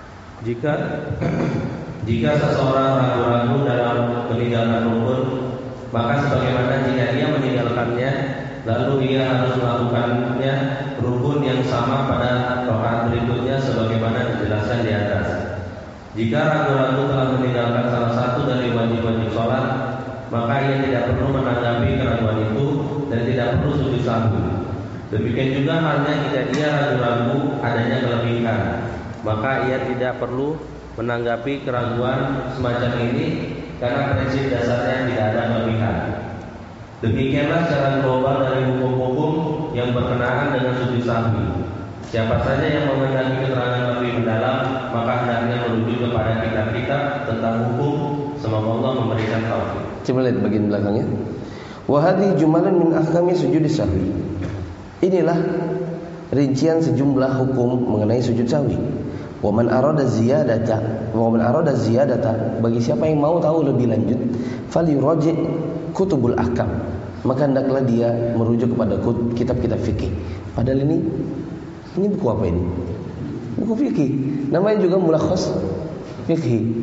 Jika jika seseorang ragu-ragu dalam meninggalkan rukun, maka sebagaimana jika dia meninggalkannya, lalu ia harus melakukannya rukun yang sama pada rakaat berikutnya sebagaimana dijelaskan di atas. Jika ragu-ragu telah meninggalkan salah satu dari wajib-wajib sholat, maka ia tidak perlu menanggapi keraguan itu dan tidak perlu sujud sahwi. Demikian juga halnya jika dia ragu-ragu adanya kelebihan, maka ia tidak perlu menanggapi keraguan semacam ini karena prinsip dasarnya tidak ada kelebihan. Demikianlah secara global dari hukum-hukum yang berkenaan dengan sujud sahwi. Siapa saja yang menghendaki keterangan lebih mendalam, maka hendaknya merujuk kepada kitab-kitab tentang hukum. Semoga Allah memberikan taufik. Coba lihat bagian belakangnya. Wa hadhihi jumalun min ahkami sujud sahwi. Inilah rincian sejumlah hukum mengenai sujud sahwi. Wa man arada ziyadata, wa man arada ziyadata, bagi siapa yang mau tahu lebih lanjut, falyuraji' kutubul ahkam, maka hendaklah dia merujuk kepada kitab-kitab fikih. Padahal ini ini buku apa ini? Buku fikih. Namanya juga mulakhas fikih.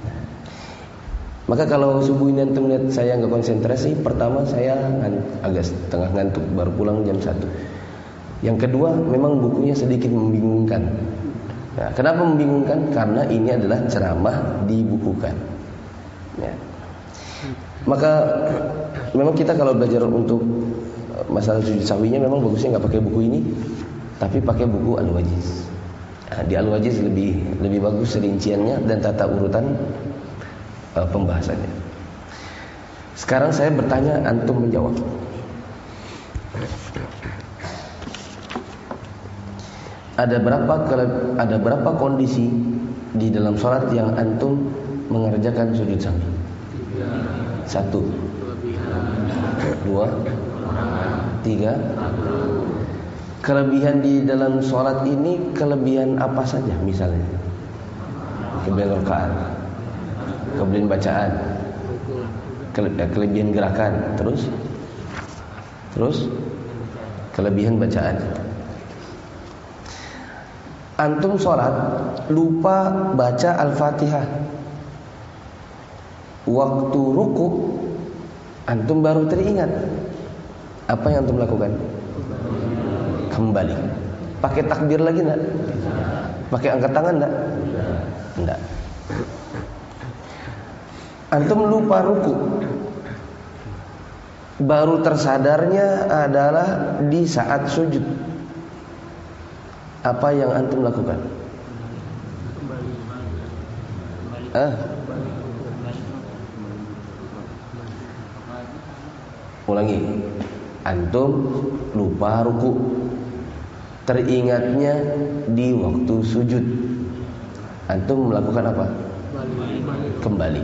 Maka kalau subuh ini antum lihat saya enggak konsentrasi, pertama saya agak setengah ngantuk, baru pulang jam satu. Yang kedua, memang bukunya sedikit membingungkan. Nah, kenapa membingungkan? Karena ini adalah ceramah dibukukan. Ya. Maka memang kita kalau belajar untuk masalah sujud sahwinya memang bagusnya nggak pakai buku ini, tapi pakai buku Al-Wajiz. Nah, di Al-Wajiz lebih lebih bagus rinciannya dan tata urutan uh, pembahasannya. Sekarang saya bertanya, antum menjawab. Ada berapa ada berapa kondisi di dalam sholat yang antum mengerjakan sujud sahwi? Satu, dua, tiga. Kelebihan di dalam sholat ini kelebihan apa saja misalnya? Kelebihan rakaat, kelebihan bacaan, kelebihan gerakan, terus, terus kelebihan bacaan. Antum sholat lupa baca Al-Fatihah, waktu ruku antum baru teringat, apa yang antum lakukan? Kembali. Pakai takbir lagi enggak? Pakai angkat tangan enggak? Enggak. Antum lupa ruku, baru tersadarnya adalah di saat sujud. Apa yang antum lakukan? Ah. Ulangi. Antum lupa ruku, teringatnya di waktu sujud. Antum melakukan apa? Kembali.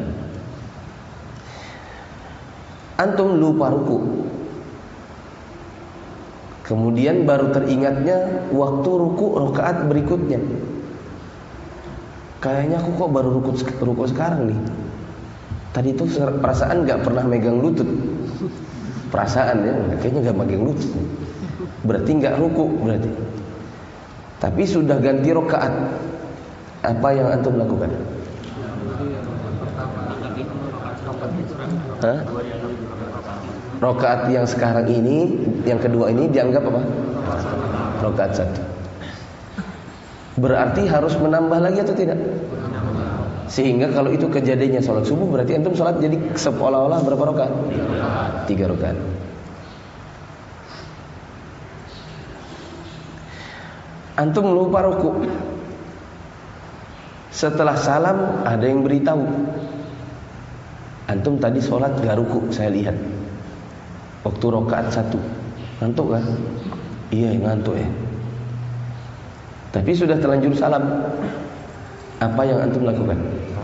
Antum lupa ruku, kemudian baru teringatnya waktu ruku rakaat berikutnya. Kayaknya aku kok baru ruku, ruku sekarang nih. Tadi itu perasaan gak pernah megang lutut. Perasaan ya, kayaknya gak megang lutut. Berarti gak ruku berarti. Tapi sudah ganti rakaat. Apa yang antum lakukan? Hah? Rakaat yang sekarang ini, yang kedua ini dianggap apa? Rakaat satu. Berarti harus menambah lagi atau tidak? Sehingga kalau itu kejadiannya sholat subuh, berarti antum sholat jadi seolah-olah berapa rakaat? Tiga rakaat. Antum lupa ruku. Setelah salam ada yang beritahu, antum tadi sholat gak ruku, saya lihat waktu rakaat satu. Ngantuk kan? Iya ngantuk ya. Tapi sudah terlanjur salam. Apa yang antum lakukan?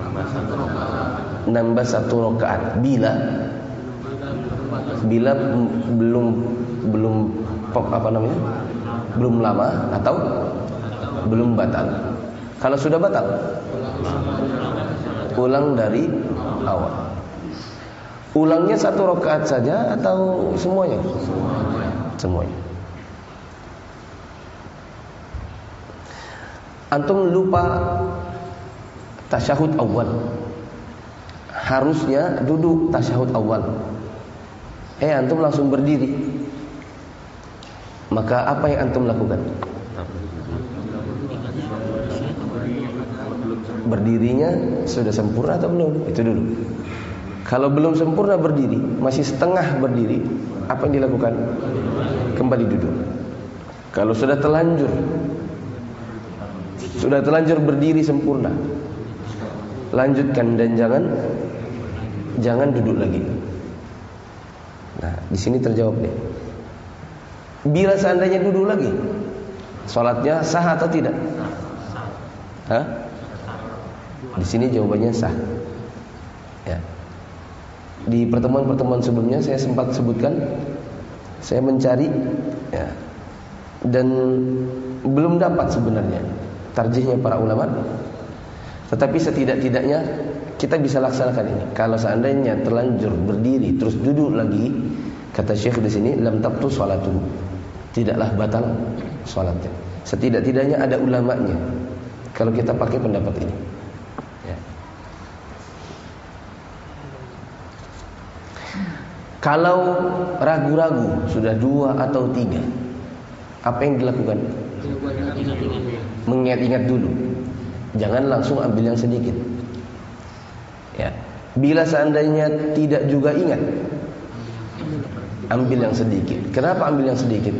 Nambah satu rakaat. Bila Bila belum Belum apa namanya? Belum lama atau belum batal. Kalau sudah batal, ulang dari awal. Ulangnya satu rakaat saja atau semuanya? Semuanya. Antum lupa tasyahud awal. Harusnya duduk tasyahud awal. Eh antum langsung berdiri. Maka apa yang antum lakukan? Berdirinya sudah sempurna atau belum? Itu dulu. Kalau belum sempurna berdiri, masih setengah berdiri, apa yang dilakukan? Kembali duduk. Kalau sudah terlanjur, sudah terlanjur berdiri sempurna, lanjutkan dan jangan jangan duduk lagi. Nah, di sini terjawab deh. Bila seandainya duduk lagi, sholatnya sah atau tidak? Hah? Di sini jawabannya sah. Ya. Di pertemuan-pertemuan sebelumnya saya sempat sebutkan, saya mencari, ya, dan belum dapat sebenarnya tarjihnya para ulama. Tetapi setidak-tidaknya kita bisa laksanakan ini. Kalau seandainya terlanjur berdiri terus duduk lagi, kata Syekh di sini, lam tabtu sholatuhu, tidaklah batal sholatnya. Setidak-tidaknya ada ulamanya kalau kita pakai pendapat ini. Ya. Kalau ragu-ragu sudah dua atau tiga, apa yang dilakukan? Mengingat-ingat dulu. Jangan langsung ambil yang sedikit. Ya. Bila seandainya tidak juga ingat, ambil yang sedikit. Kenapa ambil yang sedikit?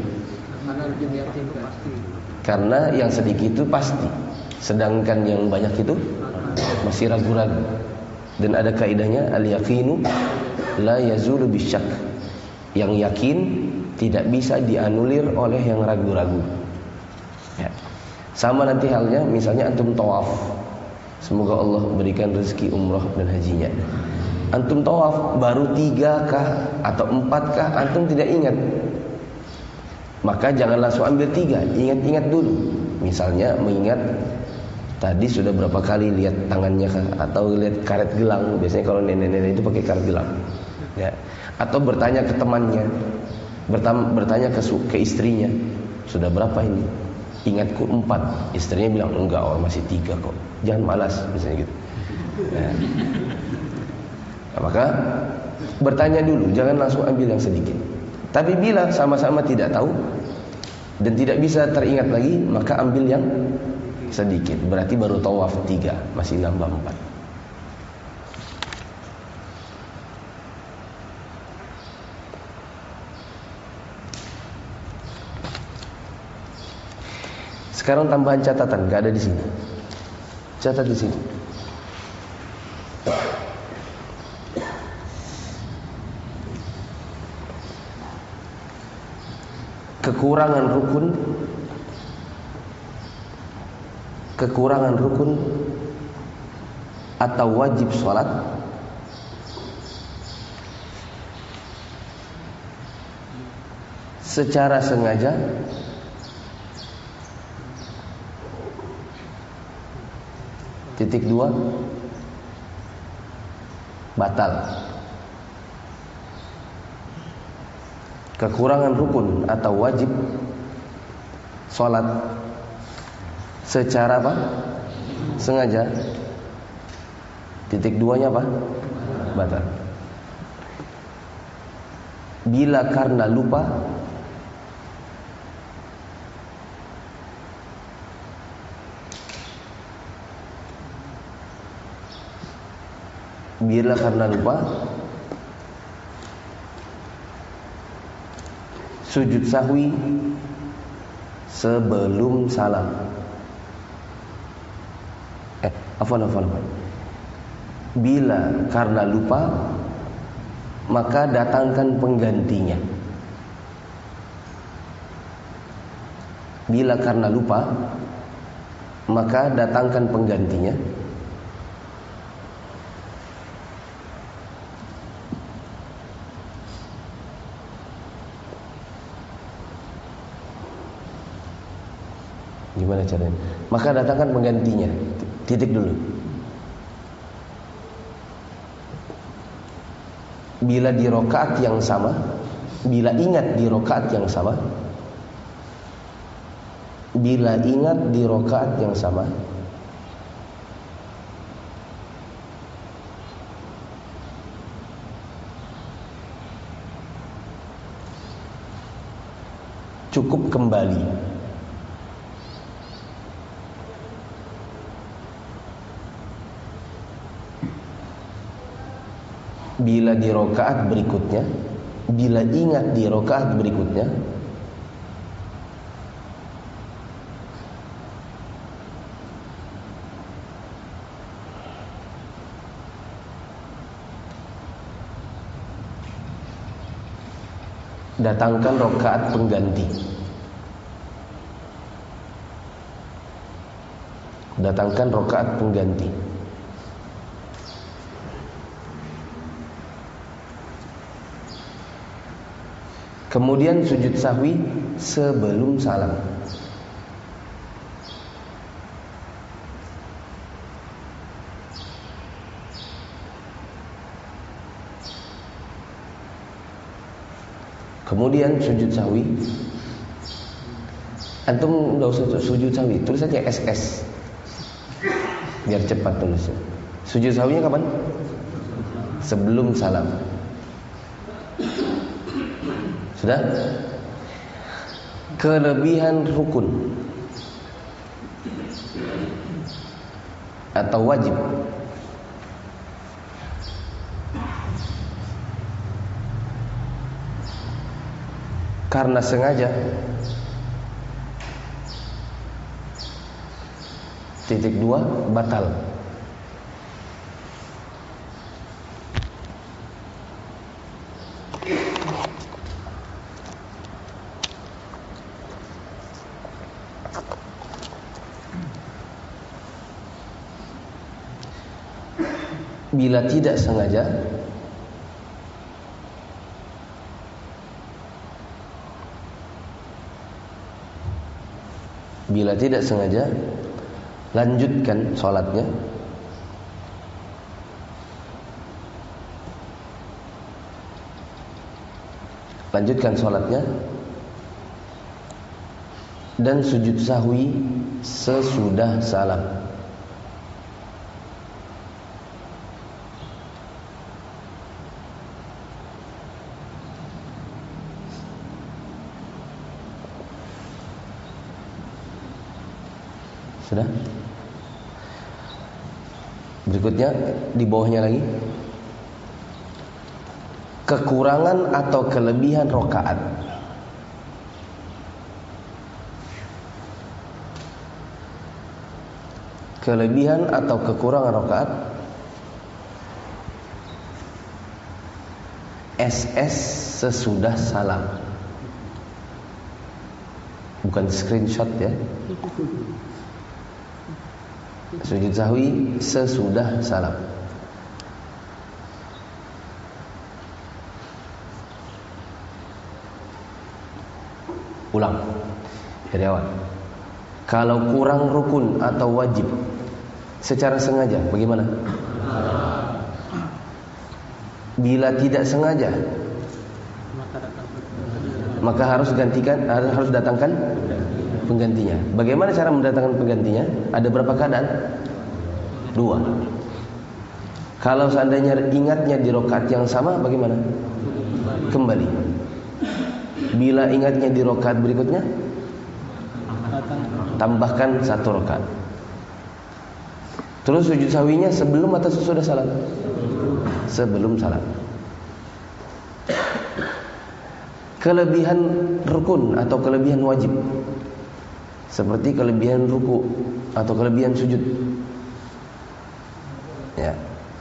Karena yang sedikit itu pasti, sedangkan yang banyak itu masih ragu-ragu. Dan ada kaidahnya, al-yaqinu la yazulu bisyak. Yang yakin tidak bisa dianulir oleh yang ragu-ragu. Ya. Sama nanti halnya, misalnya antum tawaf. Semoga Allah berikan rezeki umrah dan hajinya. Antum tawaf baru tiga kah atau empat kah, antum tidak ingat. Maka jangan langsung ambil tiga, ingat-ingat dulu. Misalnya mengingat tadi sudah berapa kali lihat tangannya kah, atau lihat karet gelang. Biasanya kalau nenek-nenek itu pakai karet gelang. Ya. Atau bertanya ke temannya, bertanya ke, ke istrinya, sudah berapa ini? Ingatku empat. Istrinya bilang enggak, oh masih tiga kok. Jangan malas, misalnya gitu. Ya. Nah, maka bertanya dulu, jangan langsung ambil yang sedikit. Tapi bila sama-sama tidak tahu dan tidak bisa teringat lagi, maka ambil yang sedikit. Berarti baru tawaf tiga, masih nambah empat. Sekarang tambahan catatan, nggak ada di sini. Catat di sini. Kekurangan rukun, kekurangan rukun atau wajib sholat secara sengaja titik dua batal. Kekurangan rukun atau wajib sholat secara apa? Sengaja. Titik duanya apa? Batal. Bila karena lupa, bila karena lupa, sujud sahwi sebelum salam. Eh, afwan, afwan, afwan. Bila karena lupa, maka datangkan penggantinya. Bila karena lupa, maka datangkan penggantinya. Gimana caranya? Maka datangkan penggantinya. Titik dulu. Bila di rakaat yang sama, bila ingat di rakaat yang sama, bila ingat di rakaat yang sama, cukup kembali. Bila di rakaat berikutnya, bila ingat di rakaat berikutnya, datangkan rakaat pengganti. Datangkan rakaat pengganti. Kemudian sujud sahwi sebelum salam. Kemudian sujud sahwi, antum enggak usah sujud sahwi, tulis saja S S biar cepat tulisnya. Sujud sahwinya kapan? Sebelum salam. Sudah? Kelebihan rukun atau wajib karena sengaja, titik dua, batal. Bila tidak sengaja, bila tidak sengaja, lanjutkan sholatnya. Lanjutkan sholatnya dan sujud sahwi sesudah salam. Sudah? Berikutnya di bawahnya lagi, kekurangan atau kelebihan rakaat. Kelebihan atau kekurangan rakaat. S S sesudah salam. Bukan screenshot ya. Sujud sahwi sesudah salam. Ulang dari awal. Kalau kurang rukun atau wajib secara sengaja, bagaimana? Bila tidak sengaja, maka harus gantikan, harus datangkan penggantinya. Bagaimana cara mendatangkan penggantinya? Ada berapa keadaan? Dua. Kalau seandainya ingatnya di rakaat yang sama, bagaimana? Kembali. Bila ingatnya di rakaat berikutnya, tambahkan satu rakaat. Terus sujud sahwinya sebelum atau sesudah salam? Sebelum salam. Kelebihan rukun atau kelebihan wajib, seperti kelebihan ruku atau kelebihan sujud. Ya.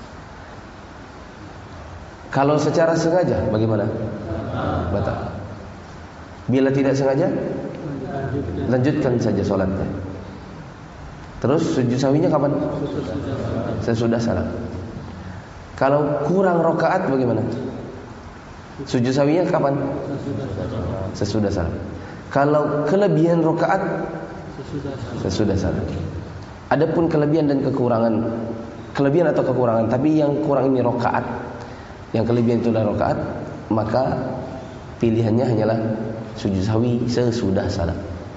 Kalau secara sengaja bagaimana? Batal. Bila tidak sengaja, lanjutkan saja sholatnya. Terus sujud sahwinya kapan? Sesudah salam. Kalau kurang rakaat bagaimana? Sujud sahwinya kapan? Sesudah salam. Kalau kelebihan rakaat, sesudah salam. Adapun kelebihan dan kekurangan, kelebihan atau kekurangan, tapi yang kurang ini rakaat, yang kelebihan itu adalah rakaat, maka pilihannya hanyalah sujud sahwi sesudah salam.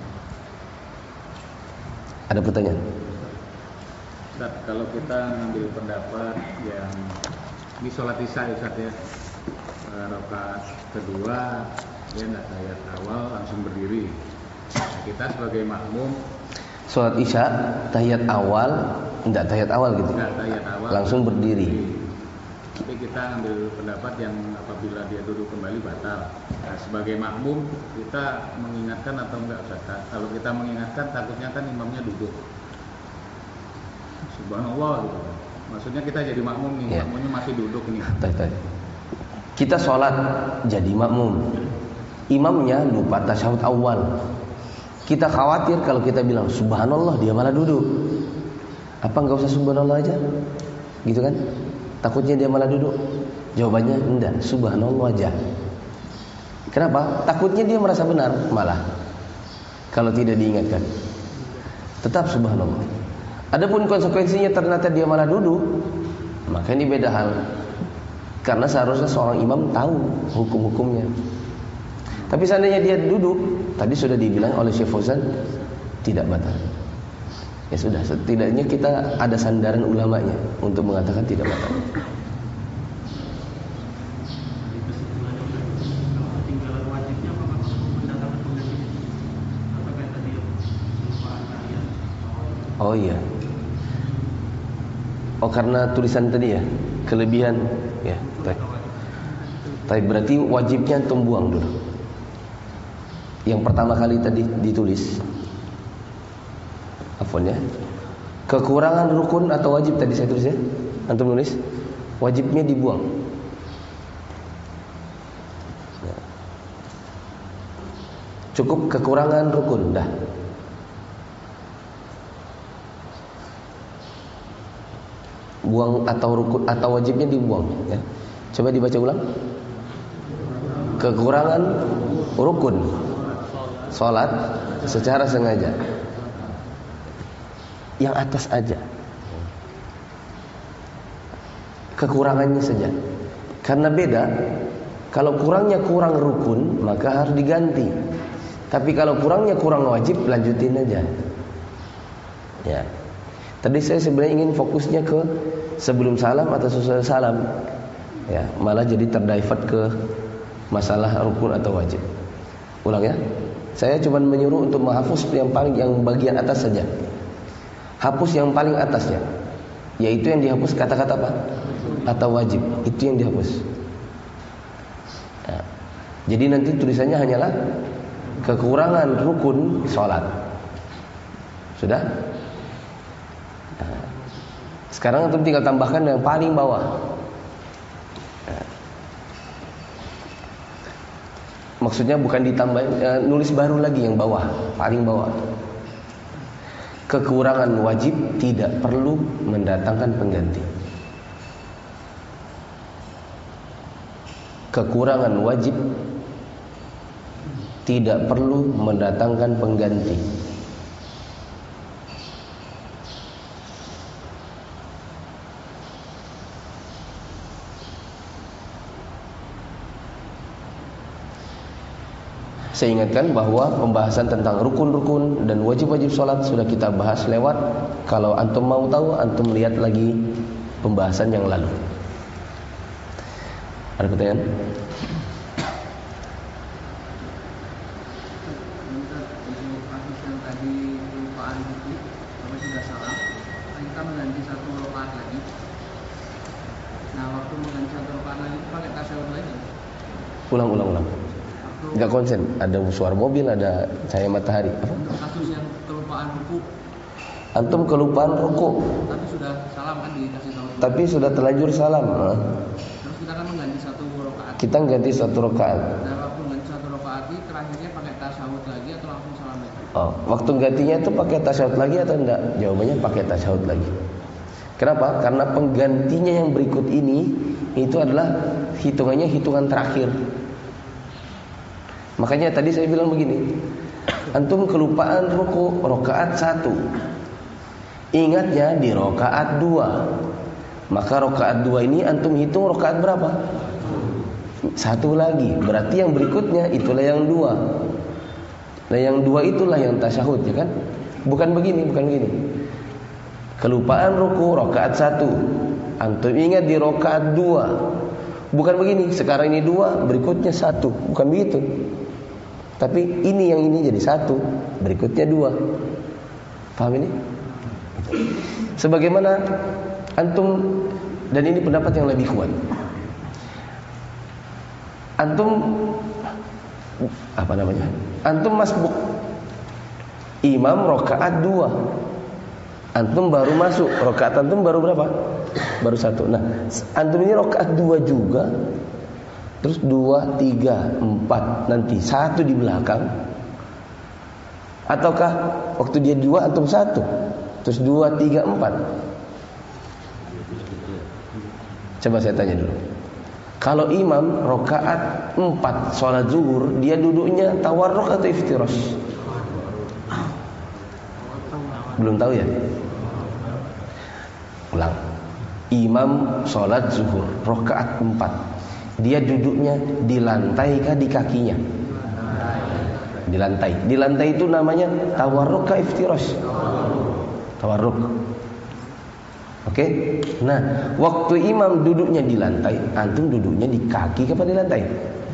Ada pertanyaan? Ustaz, kalau kita ngambil pendapat yang di sholat isya Ustaz ya, rakaat kedua dia tidak tahiyat awal langsung berdiri. Nah, kita sebagai makmum Sholat isya tahiyat awal, enggak tahiyat awal gitu. tidak tahiyat awal Langsung berdiri. Tapi kita ambil pendapat yang apabila dia duduk kembali batal. Nah, sebagai makmum kita mengingatkan atau enggak Ustaz? Kalau kita mengingatkan takutnya kan imamnya duduk. Subhanallah gitu. Maksudnya kita jadi makmum nih, Ya. makmumnya masih duduk nih. Tadi. Kita sholat jadi makmum, imamnya lupa tasyahud awal. Kita khawatir kalau kita bilang subhanallah dia malah duduk. Apa enggak usah subhanallah aja? Gitu kan? Takutnya dia malah duduk. Jawabannya enggak, subhanallah aja. Kenapa? Takutnya dia merasa benar malah kalau tidak diingatkan. Tetap subhanallah. Adapun konsekuensinya ternyata dia malah duduk, maka ini beda hal. Karena seharusnya seorang imam tahu hukum-hukumnya. Tapi seandainya dia duduk, tadi sudah dibilang oleh Syekh Fauzan, tidak batal. Ya sudah, setidaknya kita ada sandaran ulamanya untuk mengatakan tidak batal. Oh iya. Oh karena tulisan tadi ya, kelebihan ya. Baik. Tapi berarti wajibnya antum buang dulu. Yang pertama kali tadi ditulis. Afwan ya. Kekurangan rukun atau wajib tadi saya tulis ya. Antum nulis wajibnya dibuang. Ya. Cukup kekurangan rukun dah. Buang atau rukun atau wajibnya dibuang ya. Coba dibaca ulang. Kekurangan rukun salat secara sengaja. Yang atas aja. Kekurangannya saja. Karena beda. Kalau kurangnya kurang rukun, maka harus diganti. Tapi kalau kurangnya kurang wajib, lanjutin aja. Ya. Tadi saya sebenarnya ingin fokusnya ke sebelum salam atau sesudah salam. Ya, malah jadi terdivert ke masalah rukun atau wajib. Ulang ya. Saya cuma menyuruh untuk menghapus yang paling yang bagian atas saja. Hapus yang paling atasnya. Yaitu yang dihapus kata-kata apa? Atau wajib. Itu yang dihapus. Ya. Jadi nanti tulisannya hanyalah kekurangan rukun sholat. Sudah? Sekarang antum tinggal tambahkan yang paling bawah. Maksudnya bukan ditambah, eh, nulis baru lagi yang bawah, paling bawah. Kekurangan wajib tidak perlu mendatangkan pengganti. Kekurangan wajib tidak perlu mendatangkan pengganti. Saya ingatkan bahwa pembahasan tentang rukun-rukun dan wajib-wajib sholat sudah kita bahas lewat. Kalau antum mau tahu, antum lihat lagi pembahasan yang lalu. Ada pertanyaan? Kasus yang tadi kelupaan itu, kalau sudah salah, kita mengganti satu rakaat lagi. Nah, waktu mengganti satu rakaat lagi pakai tasyahud lagi. Ulang, ulang, ulang. Enggak konsen, ada suara mobil, ada cahaya matahari. Apa? Untuk kasus yang kelupaan ruku, Antum kelupaan ruku, tapi sudah salam kan dikasih tahu. tapi sudah terlanjur salam. Nah, Terus kita kan mengganti satu rakaat. kita ganti satu rakaat. Nah, waktu mengganti satu rakaat ini terakhirnya pakai tasyahud lagi atau langsung salam lagi? Oh, waktu gantinya itu pakai tasyahud lagi atau enggak? Jawabannya pakai tasyahud lagi. Kenapa? Karena penggantinya yang berikut ini itu adalah hitungannya hitungan terakhir. Makanya tadi saya bilang begini, antum kelupaan ruku rakaat satu, ingatnya di rakaat dua, maka rakaat dua ini antum hitung rakaat berapa? Satu lagi, berarti yang berikutnya itulah yang dua. Nah yang dua itulah yang tasyahud, ya kan? Bukan begini, bukan begini. Kelupaan ruku rakaat satu, antum ingat di rakaat dua, bukan begini. Sekarang ini dua, berikutnya satu, bukan begitu. Tapi ini yang ini jadi satu, berikutnya dua. Paham ini? Sebagaimana antum, dan ini pendapat yang lebih kuat. Antum apa namanya? Antum masbuk. Imam rakaat dua. Antum baru masuk, rakaat antum baru berapa? Baru satu. Nah, antum ini rakaat dua juga. Terus dua, tiga, empat, nanti satu di belakang. Ataukah waktu dia dua antum satu, terus dua, tiga, empat? Coba saya tanya dulu. Kalau imam rakaat empat sholat zuhur, dia duduknya tawarruk atau iftirash? Belum tahu ya? Ulang. Imam sholat zuhur rakaat empat, dia duduknya di lantai kah di kakinya? Di lantai. Di lantai itu namanya tawarruk kah iftirash? Tawarruk. Oke. Okay? Nah, waktu imam duduknya di lantai, antum duduknya di kaki apa di lantai?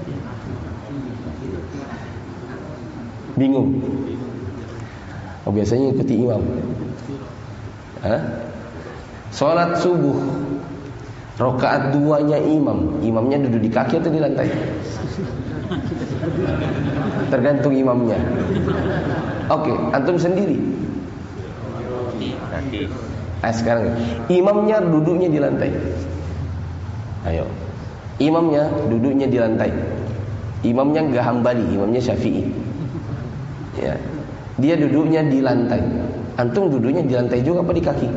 Bingung. Oh, biasanya ikuti imam. Hah? Salat subuh rakaat duanya imam, imamnya duduk di kaki atau di lantai? Tergantung imamnya. Oke, okay, antum sendiri. Kaki. Ah, sekarang imamnya duduknya di lantai. Ayo. Imamnya duduknya di lantai. Imamnya enggak Hambali, imamnya Syafi'i. Ya. Dia duduknya di lantai. Antum duduknya di lantai juga apa di kaki?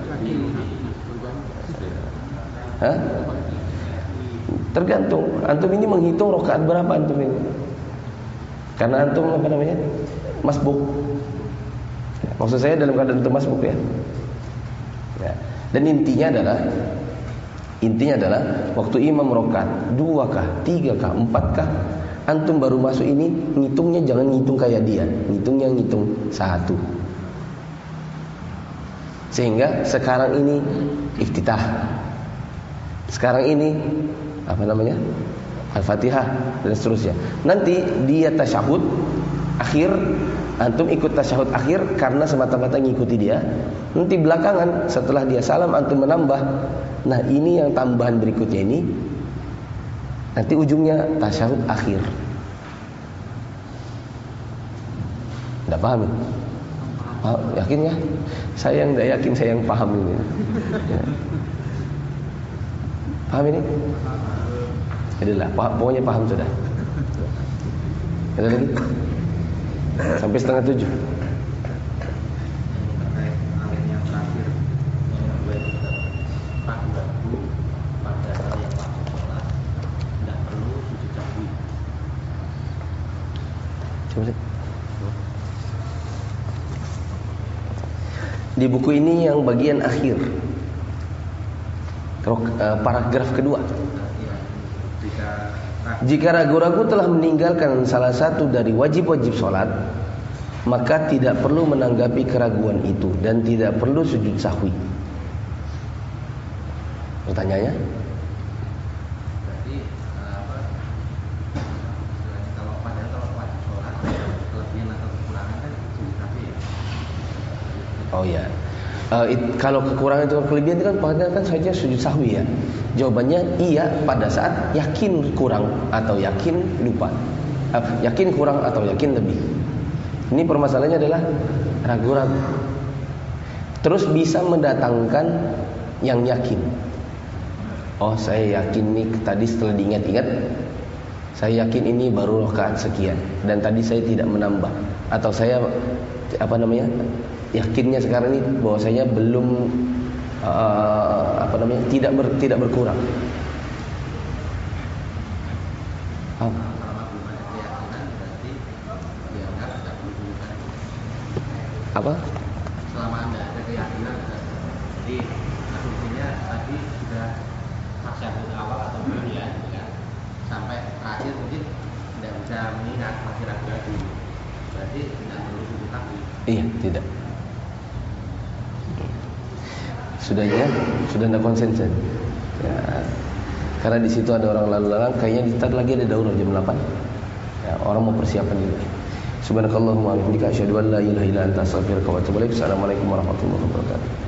Hah? Tergantung. Antum ini menghitung rakaat berapa antum ini? Karena antum apa namanya? Masbuk. Maksud saya dalam keadaan antum masbuk ya. Ya. Dan intinya adalah intinya adalah waktu imam rakaat dua kah, tiga kah, empat kah, antum baru masuk ini, ngitungnya jangan ngitung kayak dia, ngitungnya ngitung satu. Sehingga sekarang ini iftitah, sekarang ini apa namanya, Al-Fatihah dan seterusnya. Nanti dia tasyahud akhir, antum ikut tasyahud akhir karena semata-mata ngikuti dia. Nanti belakangan setelah dia salam antum menambah. Nah, ini yang tambahan berikutnya ini nanti ujungnya tasyahud akhir. Tidak paham? Oh, yakin ya? Saya yang tidak yakin, saya yang paham ini. Ya. Paham ini? Jadilah, pokoknya paham sudah. Ada lagi? Sampai setengah tujuh. Di buku ini yang bagian akhir, paragraf kedua, jika ragu-ragu telah meninggalkan salah satu dari wajib-wajib sholat, maka tidak perlu menanggapi keraguan itu dan tidak perlu sujud sahwi. Pertanyaannya? Oh ya, uh, it, kalau kekurangan itu kelebihan itu kan pada kan saja sujud sahwi ya. Jawabannya iya pada saat yakin kurang atau yakin lupa, uh, yakin kurang atau yakin lebih. Ini permasalahannya adalah ragu-ragu. Terus bisa mendatangkan yang yakin. Oh, saya yakin nih tadi setelah diingat-ingat, saya yakin ini baru rakaat sekian dan tadi saya tidak menambah, atau saya apa namanya? yakinnya sekarang ini bahwa saya belum uh, apa namanya tidak ber, tidak berkurang. Oh. Apa? Selama anda ada keyakinan, jadi asumsinya tadi sudah tasyahud awal atau belum ya, kan? Sampai terakhir mungkin tidak bisa mengingat, masih ragu-ragu. Berarti tidak perlu sujud sahwi. Iya, tidak. Sudahnya sudah tidak konsen ya, karena di situ ada orang lalu lalang, kayaknya ntar lagi ada daurah jam delapan. Ya, orang mau persiapan juga. Subhanakallahumma wa bihamdika asyhadu an la ilaha illa anta astaghfiruka wa atubu ilaik. Assalamualaikum warahmatullahi wabarakatuh.